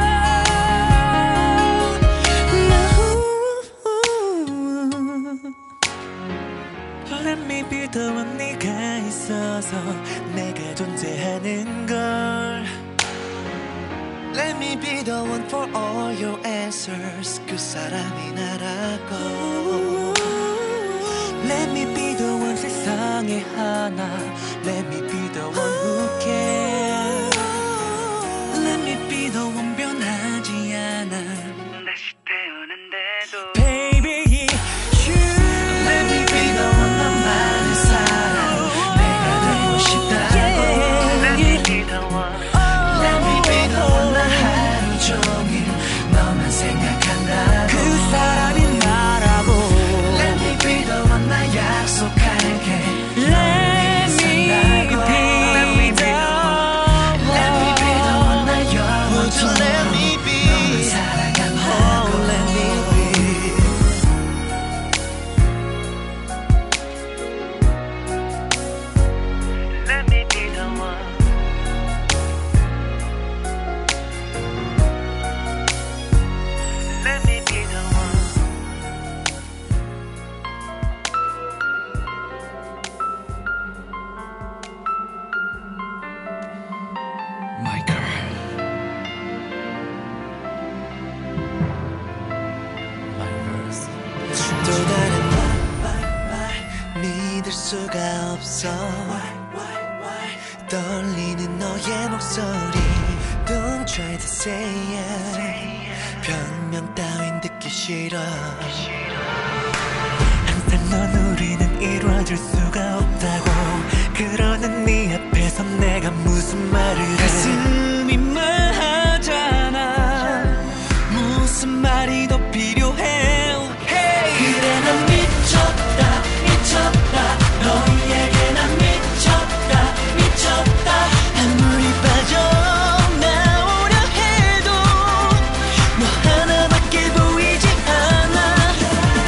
Let me be the one 네가 있어서 내가 존재하는 걸 Let me be the one for all your answers 그 사람이 나라고 Let me be the one 세상에 하나 Let me be the one who cares Let me be the one 변하지 않아 다시 태어난대도 Baby you Let me be the one 너만의 사랑 내가 되고 싶다고 Let me be the one Let me be the one 나 하루 종일 너만 생각한다고 그 사람이 나라고 Let me be the one 나 약속할게 Let me be Let me be the one Let me be the one 나 영원토록 너만 사랑한다고 Let me be Let me be the one Let me be the one My girl My verse 또 다른 말 믿을 수가 없어 떨리는 너의 목소리 Don't try to say it 변명 따윈 듣기 싫어 항상 넌 우리는 이루어질 수가 없다고 그러는 네 앞에서 내가 무슨 말을 해 가슴이 말하잖아 무슨 말이 더 필요해 hey. 그래 난 미쳤다 미쳤다 너에게 난 미쳤다 미쳤다 아무리 빠져나오려 해도 너 하나밖에 보이지 않아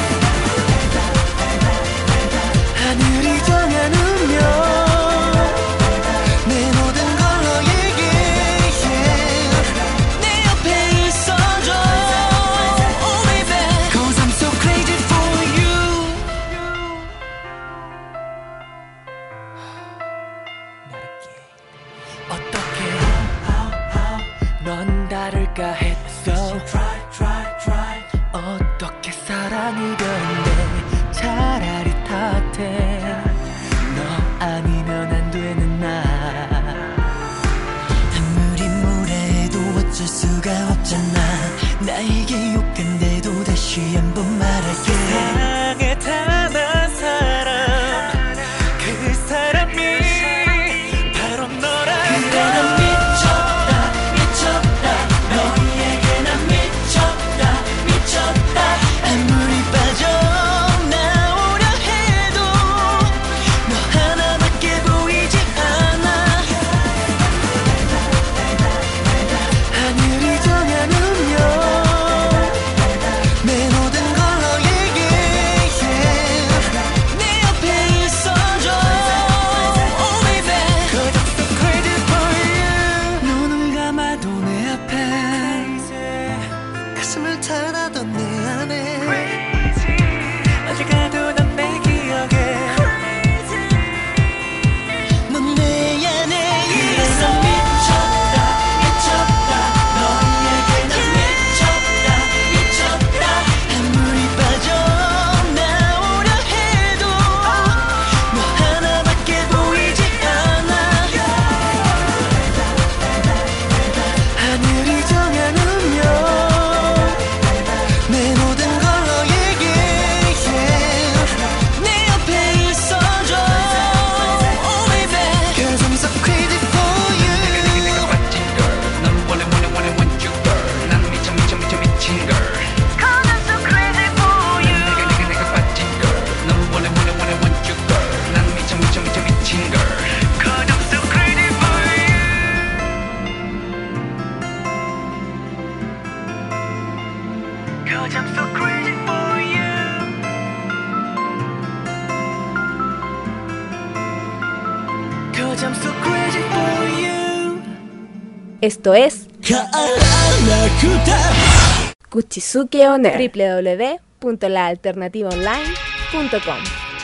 하늘이 정한 운명 crazy for you. Esto es 変わらなくて Kuchisuke On Air, doble u doble u doble u punto la alternativa online punto com.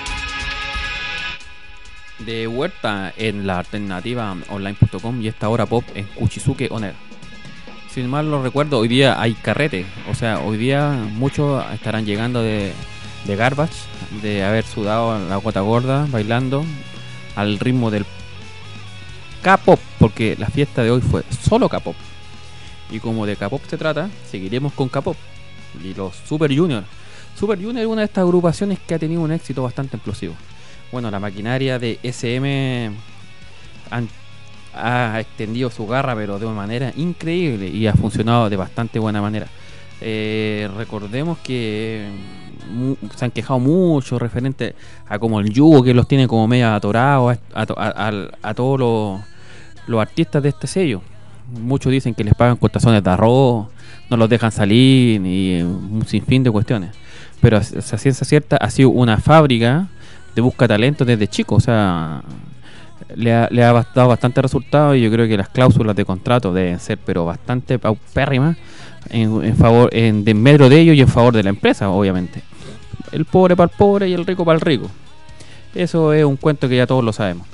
De vuelta en la alternativa online punto com y esta hora pop en Kuchisuke On Air. Si mal lo recuerdo, hoy día hay carrete. O sea, hoy día muchos estarán llegando de, de Garbage, de haber sudado la gota gorda, bailando al ritmo del K-pop, porque la fiesta de hoy fue solo K-pop. Y como de K-pop se trata, seguiremos con K-pop y los Super Junior. Super Junior es una de estas agrupaciones que ha tenido un éxito bastante explosivo. Bueno, la maquinaria de ese eme han, ha extendido su garra, pero de una manera increíble, y ha funcionado de bastante buena manera. Eh, recordemos que mu- se han quejado mucho referente a como el yugo que los tiene como medio atorados a, a, a, a, a todos los, los artistas de este sello. Muchos dicen que les pagan con tazones de arroz, no los dejan salir y un sinfín de cuestiones. Pero a ciencia cierta ha sido una fábrica de busca talento desde chico. O sea, le ha, le ha dado bastante resultado, y yo creo que las cláusulas de contrato deben ser pero bastante paupérrimas en, en favor, en desmedro de ellos y en favor de la empresa, obviamente. El pobre para el pobre y el rico para el rico. Eso es un cuento que ya todos lo sabemos.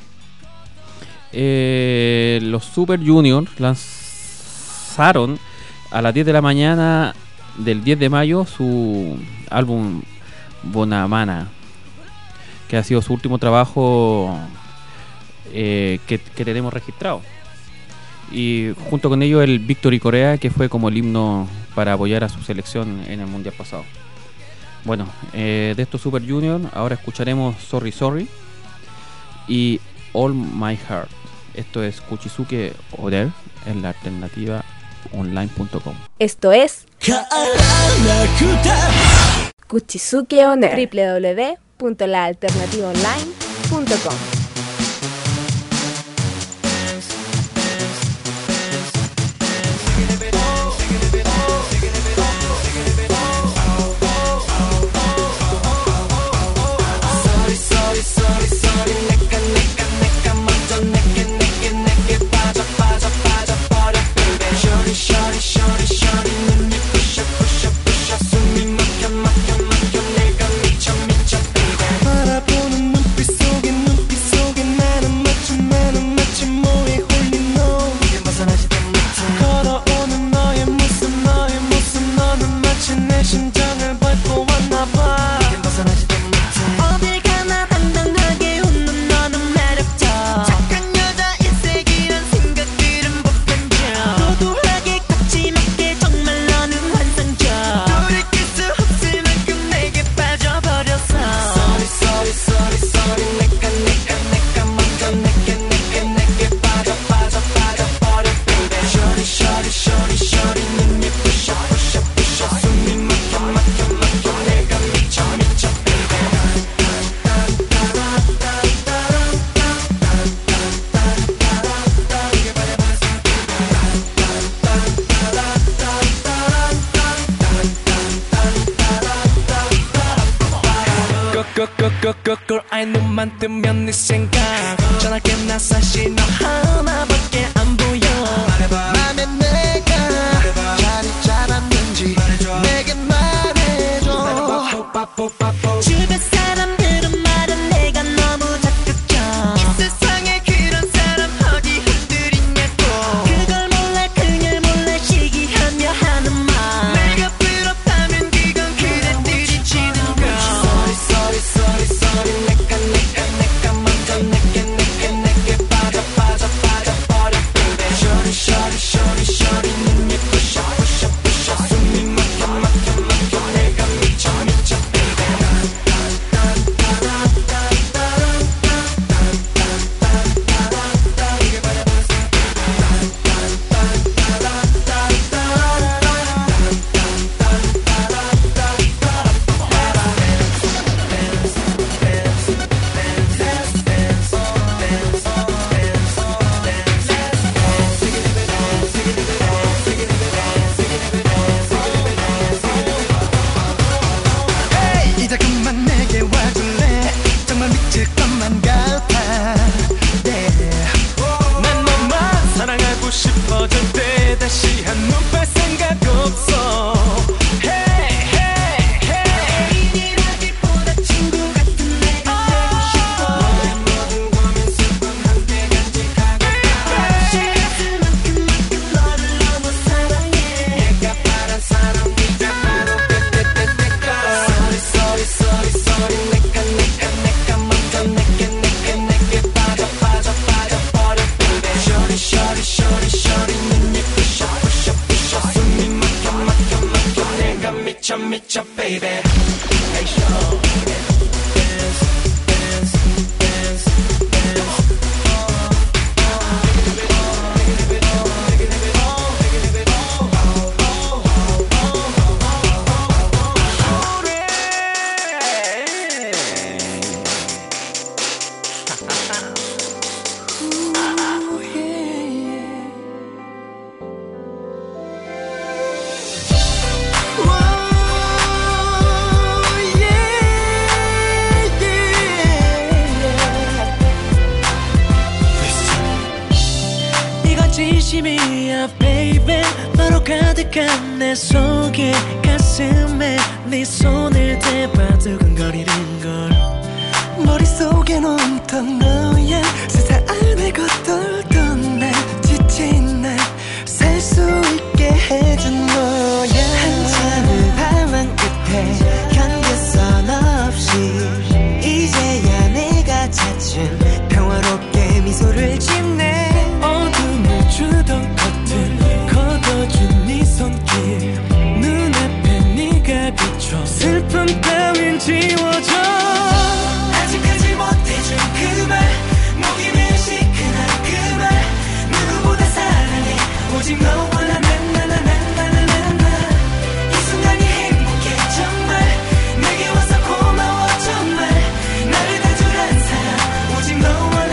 Eh, los Super Junior lanzaron a las diez de la mañana del diez de mayo su álbum Bonamana, que ha sido su último trabajo eh, que, que tenemos registrado, y junto con ello el Victory Corea, que fue como el himno para apoyar a su selección en el mundial pasado. Bueno, eh, de estos Super Junior ahora escucharemos Sorry Sorry y All My Heart. Esto es Kuchisuke On Air en la alternativa online punto com. Esto es 変わらなくて Kuchisuke On Air, doble u doble u doble u punto la alternativa online punto com. 바라보는 눈빛 속에 눈빛 속에 나는 마침 나는 마침 뭐에 홀린 너 걸어오는 너의 모습 너의 모습 너는 마치 내 심장을 밟고 왔나봐 어딜 가나 당당하게 웃는 너는 매력적 착한 여자 일색이란 생각들은 복한적 도도하게 거침없게 정말 너는 환상적 돌이킬 수 없을 만큼 내게 빠져버렸어 Sorry sorry sorry sorry 내가 내가 내가 먼저 내게 내게 내게 빠져 빠져 빠져버려 baby Shorty shorty shorty shorty 눈이 부셔 부셔 부셔 숨이 막혀 막혀 막혀 내가 미쳐 미쳐 꼴꼴꼴꼴꼴 아이 눈만 뜨면 네 생각 전화기 나 사실 너 하나밖에 안 보여 맘에 내가 자리 잡았는지 내게 말해줘 주변 사람들은 말은 내가 너무 적극적 이 세상에 그런 사람 어디 흩들이냐고 그걸 몰라 그냥 몰라 시기하며 하는 말 내가 부럽다면 그건 그래 들이치는 거 Sorry sorry sorry sorry 내가 내가 내가 먼저 내게 내게 내게 빠져 baby. Hey, show. Dance, dance, dance, dance. 진심이야 baby 너로 가득한 내 속에 가슴에 네 손을 대봐 두근거리는 걸 머릿속엔 온통 너야 세상 안에 겉돌던 날 지친 날 살 수 있게 해준 너야 한참을 발만 끝에 견딜 없이 이제야 내가 찾은 평화롭게 미소를 짓네 주던 커튼 걷어준 네 손길 눈앞에 네가 비춰 슬픔 따윈 지워져 아직까지 못해준 그 말 목이 메인 시큰한 그 말 누구보다 사랑해 오직 너와 나나나나나나나나 이 순간이 행복해 정말 내게 와서 고마워 정말 나를 다 줄 안 사람 오직 너와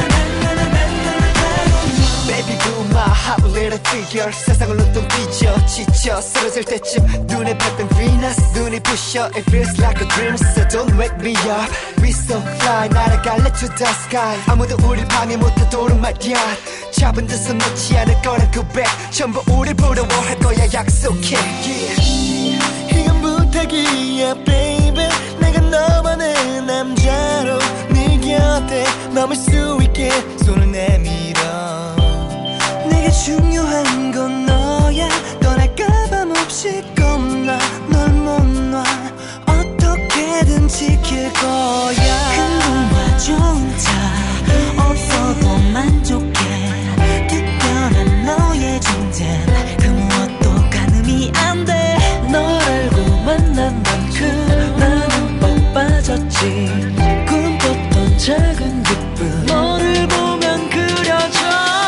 Hot little figure 세상을 눈동비죠 지쳐 쓰러질 때쯤 눈에 밟힌 Venus 눈이 부셔 It feels like a dream So don't wake me up We so fly 날아갈래 to the sky 아무도 우릴 방해 못하도록 말야 잡은 듯은 놓지 않을 거란 고백 전부 우릴 부러워할 거야 약속해 yeah. 이건 부탁이야 baby 내가 너만의 남자로 네 곁에 머물 수 있게 손을 내밀어 내게 중요한 건 너야 떠날까봐 몹시 겁나 널 못 놔 어떻게든 지킬 거야 궁금하조차 없어도 만족해 특별한 너의 존재 그 무엇도 가늠이 안 돼 널 알고 만난 만큼 나는 뻑 빠졌지 꿈꿨던 작은 기쁨 너를 보면 그려져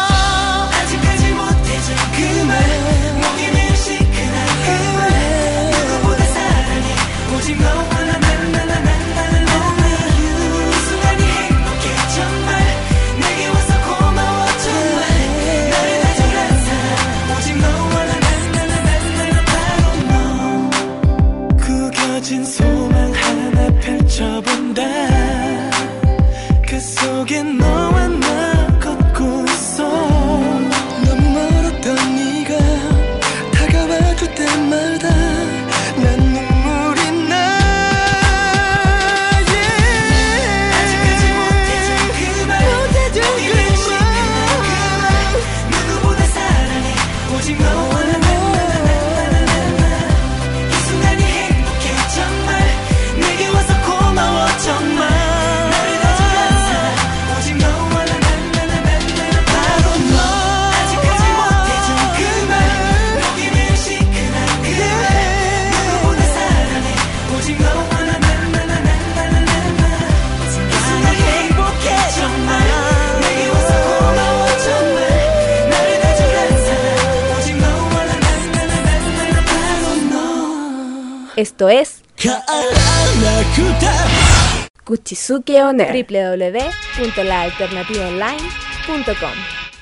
그말 목이 메인 시큰한 그말 누구보다 사랑해 오직 너와 나나나나나나나 이 순간이 행복해 정말 내게 와서 고마워 정말 나를 다 줄 안 사람 오직 너와 나나나나나나 바로 너 구겨진 소망 하나 펼쳐본다 그 속에 너와 나 걷고 있어 다가와줄 때마다 난 눈물이 나 yeah. 아직까지 못해준 그 말 목이 메인 시큰한 그 말 누구보다 사랑해 오직 너와 나나나나나나 이 순간이 행복해 정말 내게 와서 고마워 정말 나를 다 줄 안 사람 오직 너와 나나나나나나 바로 너 아직까지 못해준 그 말 오직 너와 나나나나나나나 이 순간이 행복해 정말 내게 와서 고마워 정말 나를 다 줄 안 사람 오직 너와 나나나나나나 바로 너 Esto es 가라나구다 Kuchisuke On Air w w w punto la alternativa online punto com.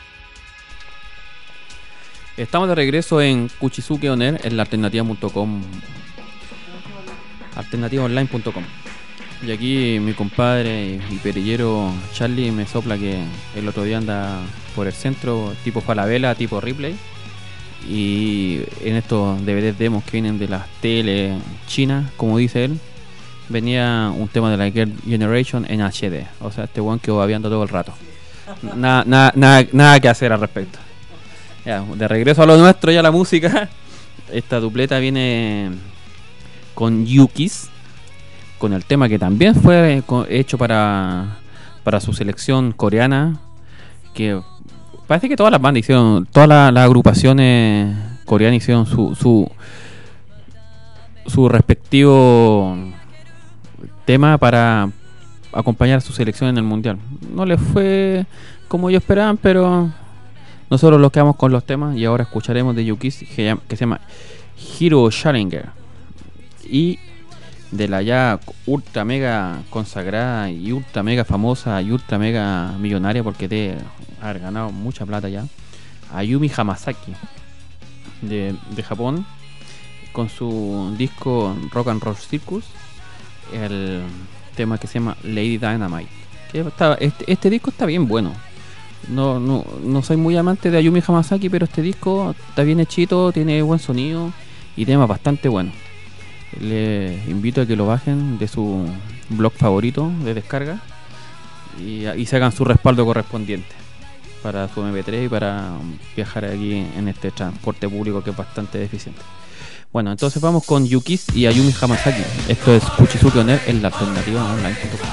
Estamos de regreso en Kuchisuke On Air en la alternativa punto com, alternativa online punto com. Y aquí mi compadre y perillero Charlie me sopla que el otro día anda por el centro tipo Falabella, tipo Ripley, y en estos D V Ds demos que vienen de las tele chinas, como dice él, venía un tema de la Girl Generation en H D. O sea, este weón quedó babeando todo el rato. Nada, nada, nada, nada que hacer al respecto. Ya, de regreso a lo nuestro, ya la música. Esta dupleta viene con Yukis, con el tema que también fue hecho para para su selección coreana, que parece que todas las bandas hicieron, todas las, las agrupaciones coreanas hicieron su su su respectivo tema para acompañar a su selección en el mundial. No les fue como ellos esperaban, pero nosotros nos quedamos con los temas y ahora escucharemos de Yukiss que, que se llama Hero Challenger, y de la ya ultra mega consagrada y ultra mega famosa y ultra mega millonaria, porque debe haber ganado mucha plata ya, Ayumi Hamasaki de, de Japón, con su disco Rock and Roll Circus, el tema que se llama Lady Dynamite, que está, este, este disco está bien bueno. No, no, no soy muy amante de Ayumi Hamasaki, pero este disco está bien hechito, tiene buen sonido y temas bastante buenos. Les invito a que lo bajen de su blog favorito de descarga y, y se hagan su respaldo correspondiente para su eme pe tres y para viajar aquí en este transporte público que es bastante deficiente. Bueno, entonces vamos con Yukiss y Ayumi Hamasaki. Esto es Kuchizuke On Air en la alternativa online punto com.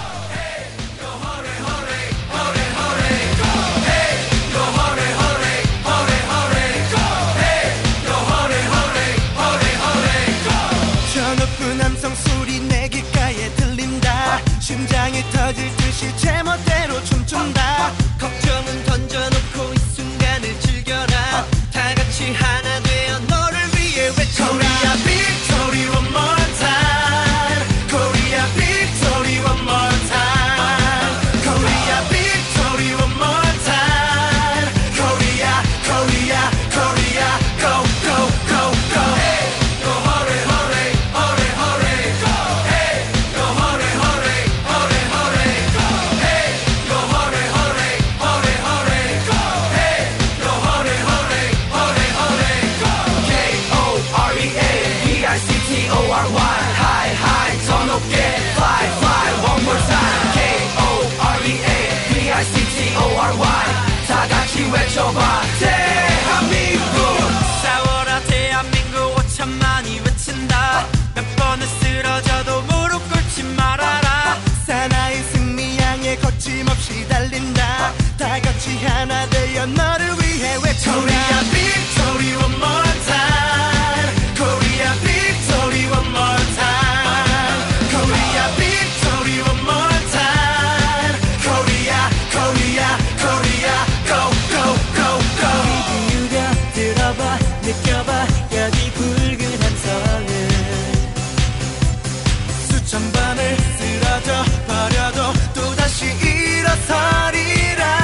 저 높은 함성 소리 내 귓가에 들린다. 심장이 터질 듯이 제멋대로 춤춘다. 걱정은 던져놓고 이 순간을 즐겨라. 다 같이 하나 되어 너를 위해 외쳐라. Korea victory one more time. Korea victory one more time. Korea victory one more time. Korea, Korea, Korea, go, go, go, go. Hey, go hurry, hurry, hurry, hurry, go. Hey, go hurry, hurry, hurry, hurry, go. Hey, go hurry, hurry, hurry, hurry, go. Hey, go hurry, hurry, hurry, hurry, go. K O R E A V I C T O R Y. High, high, 더 높게 fly, fly, one more time. K O R E A V I C T O R Y. 다 같이 외쳐봐. 대한민국. 싸워라 대한민국 오천만이 외친다. 몇 번을 쓰러져도 무릎 꿇지 말아라. 사나이 승리 향해 거침없이 달린다. 다 같이 하나 되어 너를 위해 외쳐라. Korea victory one more time. Korea victory one more time. Korea victory one more time. Korea, Korea, Korea, go, go, go, go. 귀 기울여 들어봐 느껴봐 여기 붉은 함성을. 수천 번을 쓰러져 버려도 또다시 일어서리라.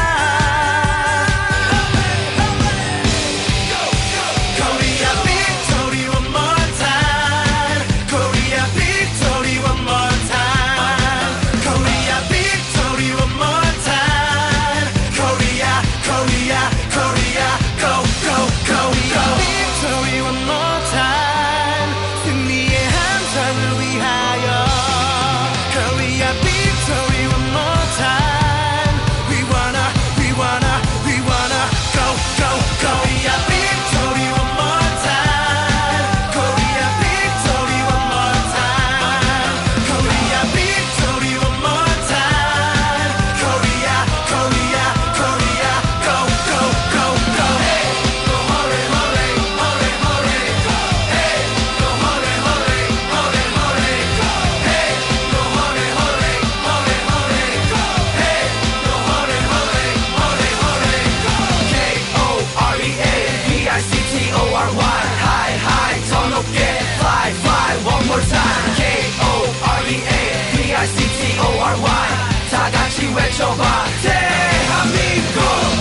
Korea victory one more time. Korea victory one more time. Korea victory one more time. Korea, Korea, Korea, go, go, go, go. Victory one more time. 승리의 함성을 위하여. Korea victory one more time. We wanna, we wanna, we wanna go, go, go. Korea victory one more time. Korea victory one more time. Korea victory one more time. Korea, Korea, Korea, go, go, go, go. Hey, go hurry, hurry, hurry, hurry, go. Hey, go hurry, hurry, hurry, hurry, go. Hey, go hurry, hurry, hurry, hurry, go. Hey, go hurry, hurry, hurry, hurry, go. K O R E A V I C T O R Y. High, high, 더 높게 fly, fly, one more time. K O R E A V I C T O R Y. 다 같이 외쳐봐. 대한민국.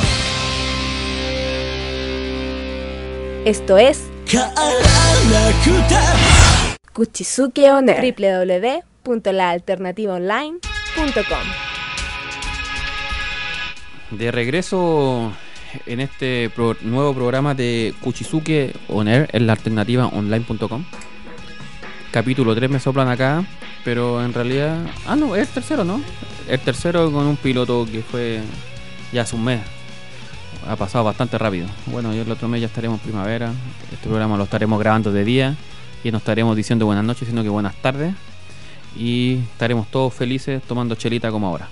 Esto es 가라나구다 Kuchizuke On Air, w w w punto la alternativa online punto com. De regreso en este pro- nuevo programa de Kuchizuke On Air en la alternativa online punto com. Capítulo tres me soplan acá, pero en realidad... Ah, no, es el tercero, ¿no? El tercero con un piloto que fue ya hace un mes. Ha pasado bastante rápido. Bueno, y el otro mes ya estaremos en primavera. Este programa lo estaremos grabando de día y no estaremos diciendo buenas noches, sino que buenas tardes. Y estaremos todos felices tomando chelita como ahora.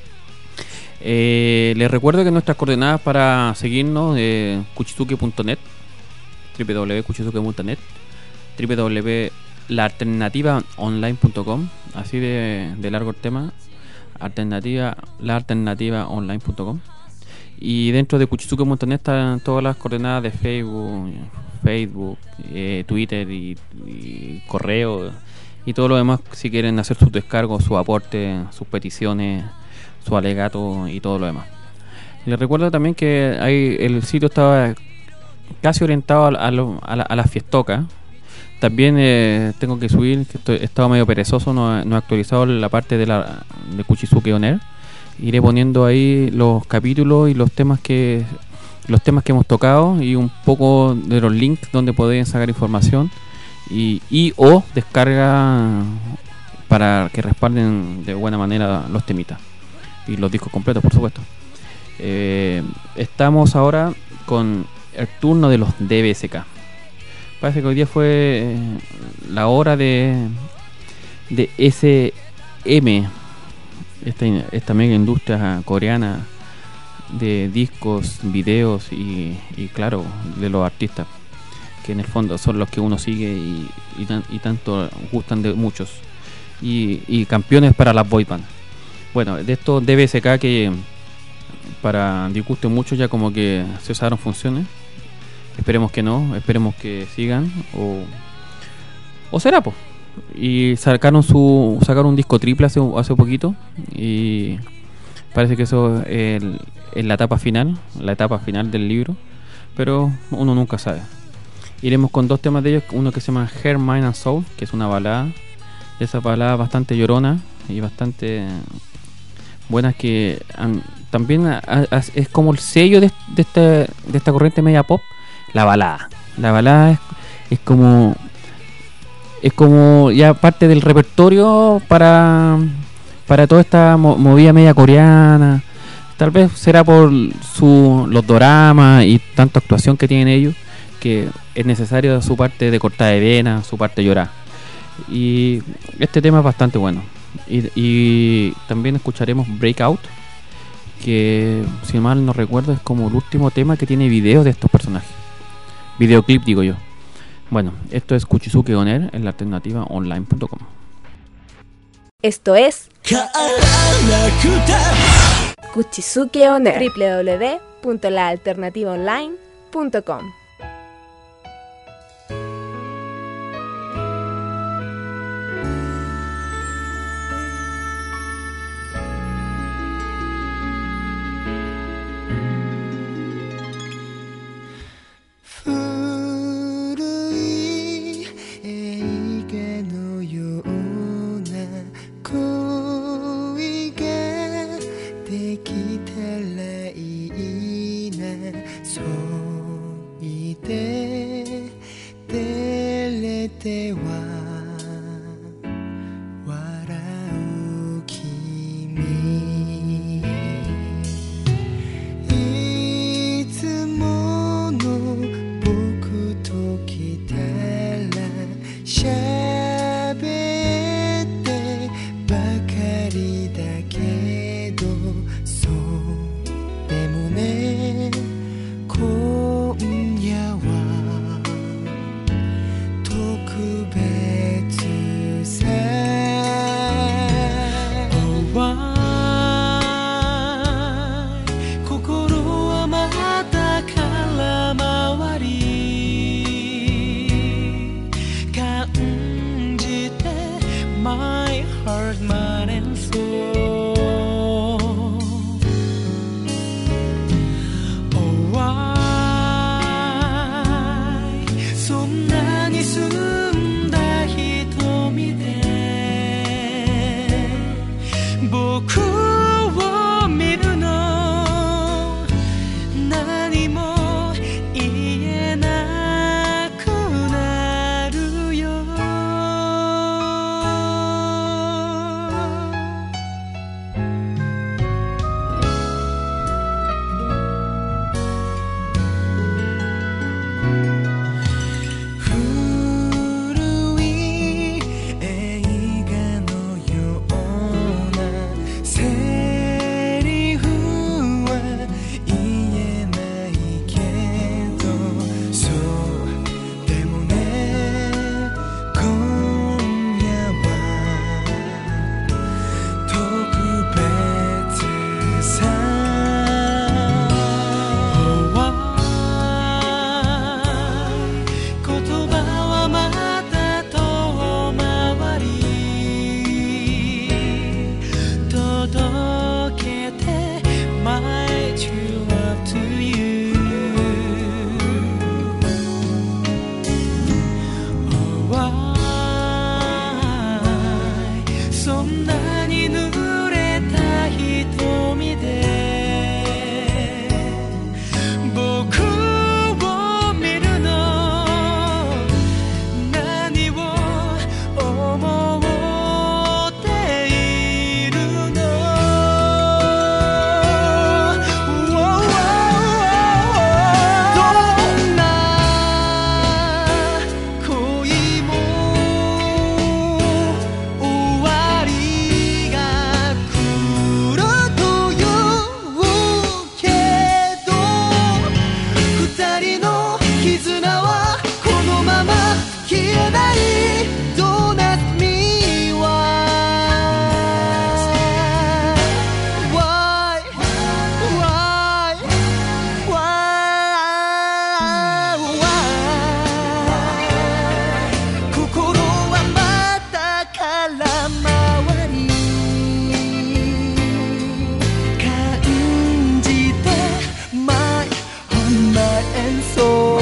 Eh, les recuerdo que nuestras coordenadas para seguirnos es kuchizuke punto net, w w w punto kuchizuke punto net, w w w la alternativa online punto com, así de, de largo el tema, alternativa, la alternativa online punto com. Y dentro de kuchizuke punto net están todas las coordenadas de Facebook, Facebook, eh, Twitter y, y correo y todo lo demás si quieren hacer sus descargos, su aporte, sus peticiones, su alegato y todo lo demás. Les recuerdo también que hay, el sitio estaba casi orientado a, a, lo, a, la, a las fiestocas. También eh, tengo que subir, que estoy, he estado medio perezoso, no, no he actualizado la parte de la de Kuchizuke On Air. Iré poniendo ahí los capítulos y los temas que los temas que hemos tocado y un poco de los links donde pueden sacar información y, y o descarga para que respalden de buena manera los temitas y los discos completos, por supuesto. Eh, estamos ahora con el turno de los D B S K. Parece que hoy día fue eh, la hora de de S M, esta, esta mega industria coreana de discos, videos y, y claro, de los artistas que en el fondo son los que uno sigue y, y, tan, y tanto gustan de muchos y, y campeones para las boy band. Bueno, de estos D B S K que para disgusto mucho ya como que cesaron funciones. Esperemos que no, esperemos que sigan o, o será pues. Y sacaron su sacaron un disco triple hace hace poquito y parece que eso es el, es la etapa final, la etapa final del libro, pero uno nunca sabe. Iremos con dos temas de ellos, uno que se llama Heart, Mind and Soul, que es una balada, esa balada bastante llorona y bastante buenas que han, también a, a, es como el sello de, de, esta, de esta corriente media pop, la balada. La balada es, es como es como ya parte del repertorio para para toda esta mo- movida media coreana. Tal vez será por su los doramas y tanta actuación que tienen ellos que es necesario su parte de cortada de vena, su parte de llorar. Y este tema es bastante bueno. Y, y también escucharemos Breakout, que si mal no recuerdo es como el último tema que tiene videos de estos personajes. Videoclip digo yo. Bueno, esto es Kuchizuke On Air en la alternativa online punto com. Esto es 帰らなくて Kuchizuke On Air, doble u doble u doble u punto la alternativa online punto com. 古い映画のような恋ができたらいいなそう言って照れては笑う君いつもの僕と来たら喋ってばかりだけどそうでもね今夜は特別想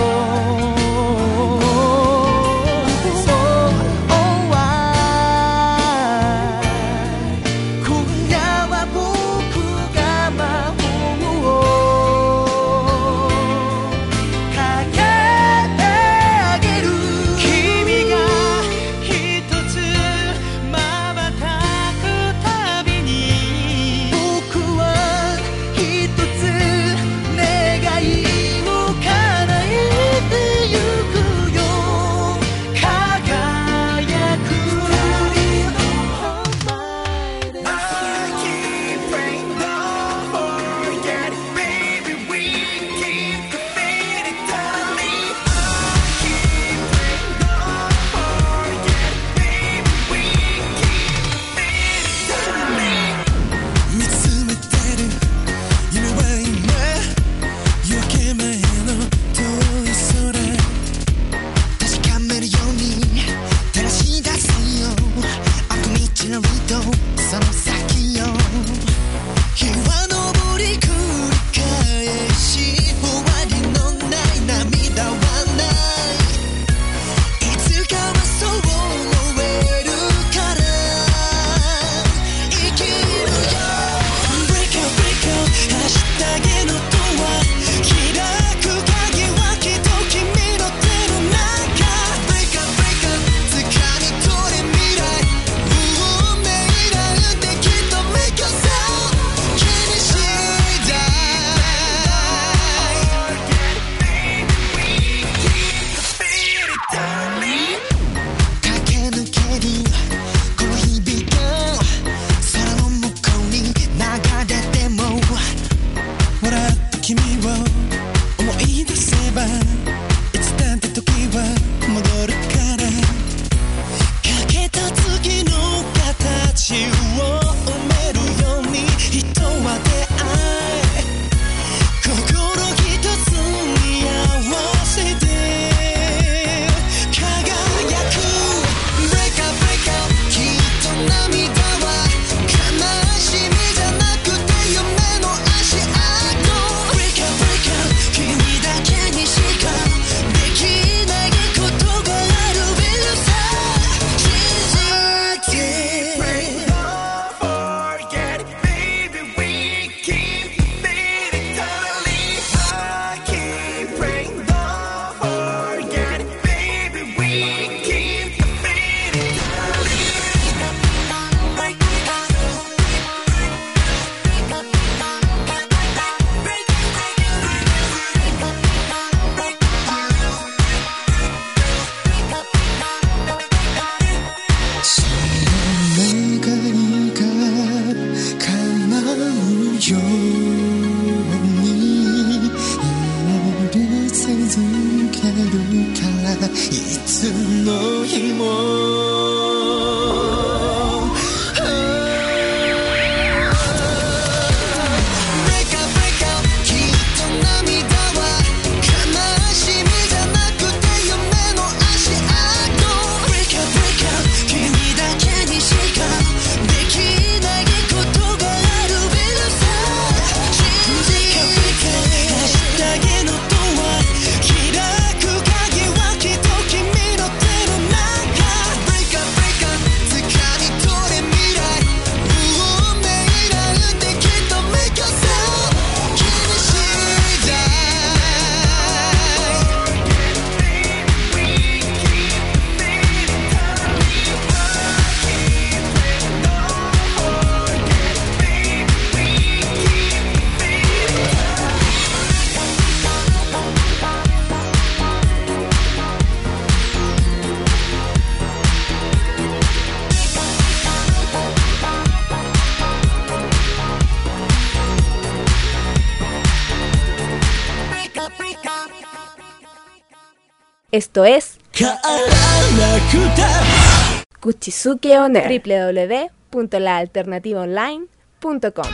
Esto es 変わらなくた Kuchisuke On Air, doble u doble u doble u punto la alternativa online punto com.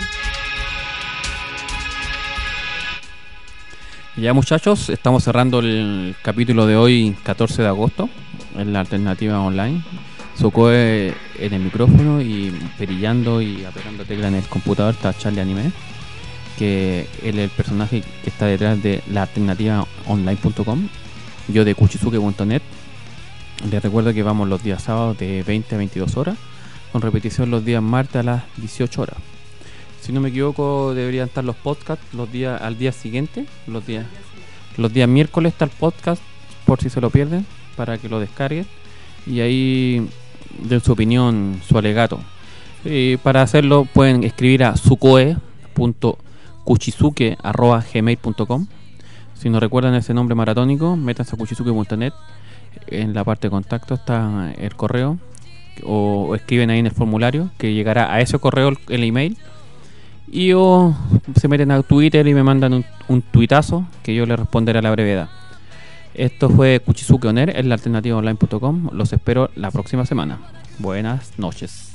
Ya muchachos, estamos cerrando el capítulo de hoy, catorce de agosto, en la alternativa online. Sokoe en el micrófono y perillando y apretando tecla en el computador está Charlie Anime. que él es el personaje que está detrás de la alternativa online punto com, yo de kuchizuke punto net. Les recuerdo que vamos los días sábados de veinte a veintidós horas, con repetición los días martes a las dieciocho horas. Si no me equivoco, deberían estar los podcasts los días al día siguiente, los días los días miércoles está el podcast, por si se lo pierden, para que lo descarguen y ahí den su opinión, su alegato. Y para hacerlo pueden escribir a sukoe punto kuchizuke arroba gmail punto com. Si no recuerdan ese nombre maratónico, métanse a kuchizuke punto net. En la parte de contacto está el correo, o, o escriben ahí en el formulario que llegará a ese correo el, el email, y o se meten a Twitter y me mandan un, un tuitazo que yo les responderé a la brevedad. Esto fue Kuchizuke On Air en la alternativa online punto com. Los espero la próxima semana. Buenas noches.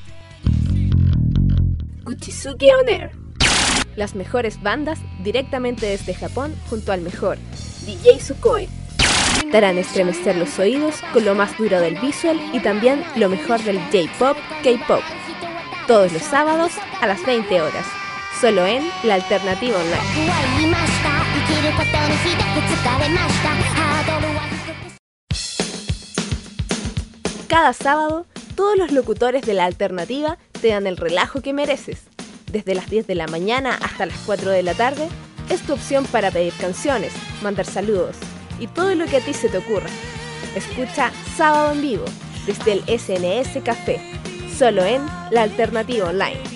Kuchizuke On Air. Las mejores bandas directamente desde Japón junto al mejor D J Sukoe. Te harán estremecer los oídos con lo más duro del visual y también lo mejor del J-Pop, K-Pop. Todos los sábados a las veinte horas, solo en La Alternativa Online. Cada sábado, todos los locutores de La Alternativa te dan el relajo que mereces. Desde las diez de la mañana hasta las cuatro de la tarde, es tu opción para pedir canciones, mandar saludos y todo lo que a ti se te ocurra. Escucha Sábado en Vivo desde el S N S Café, solo en La Alternativa Online.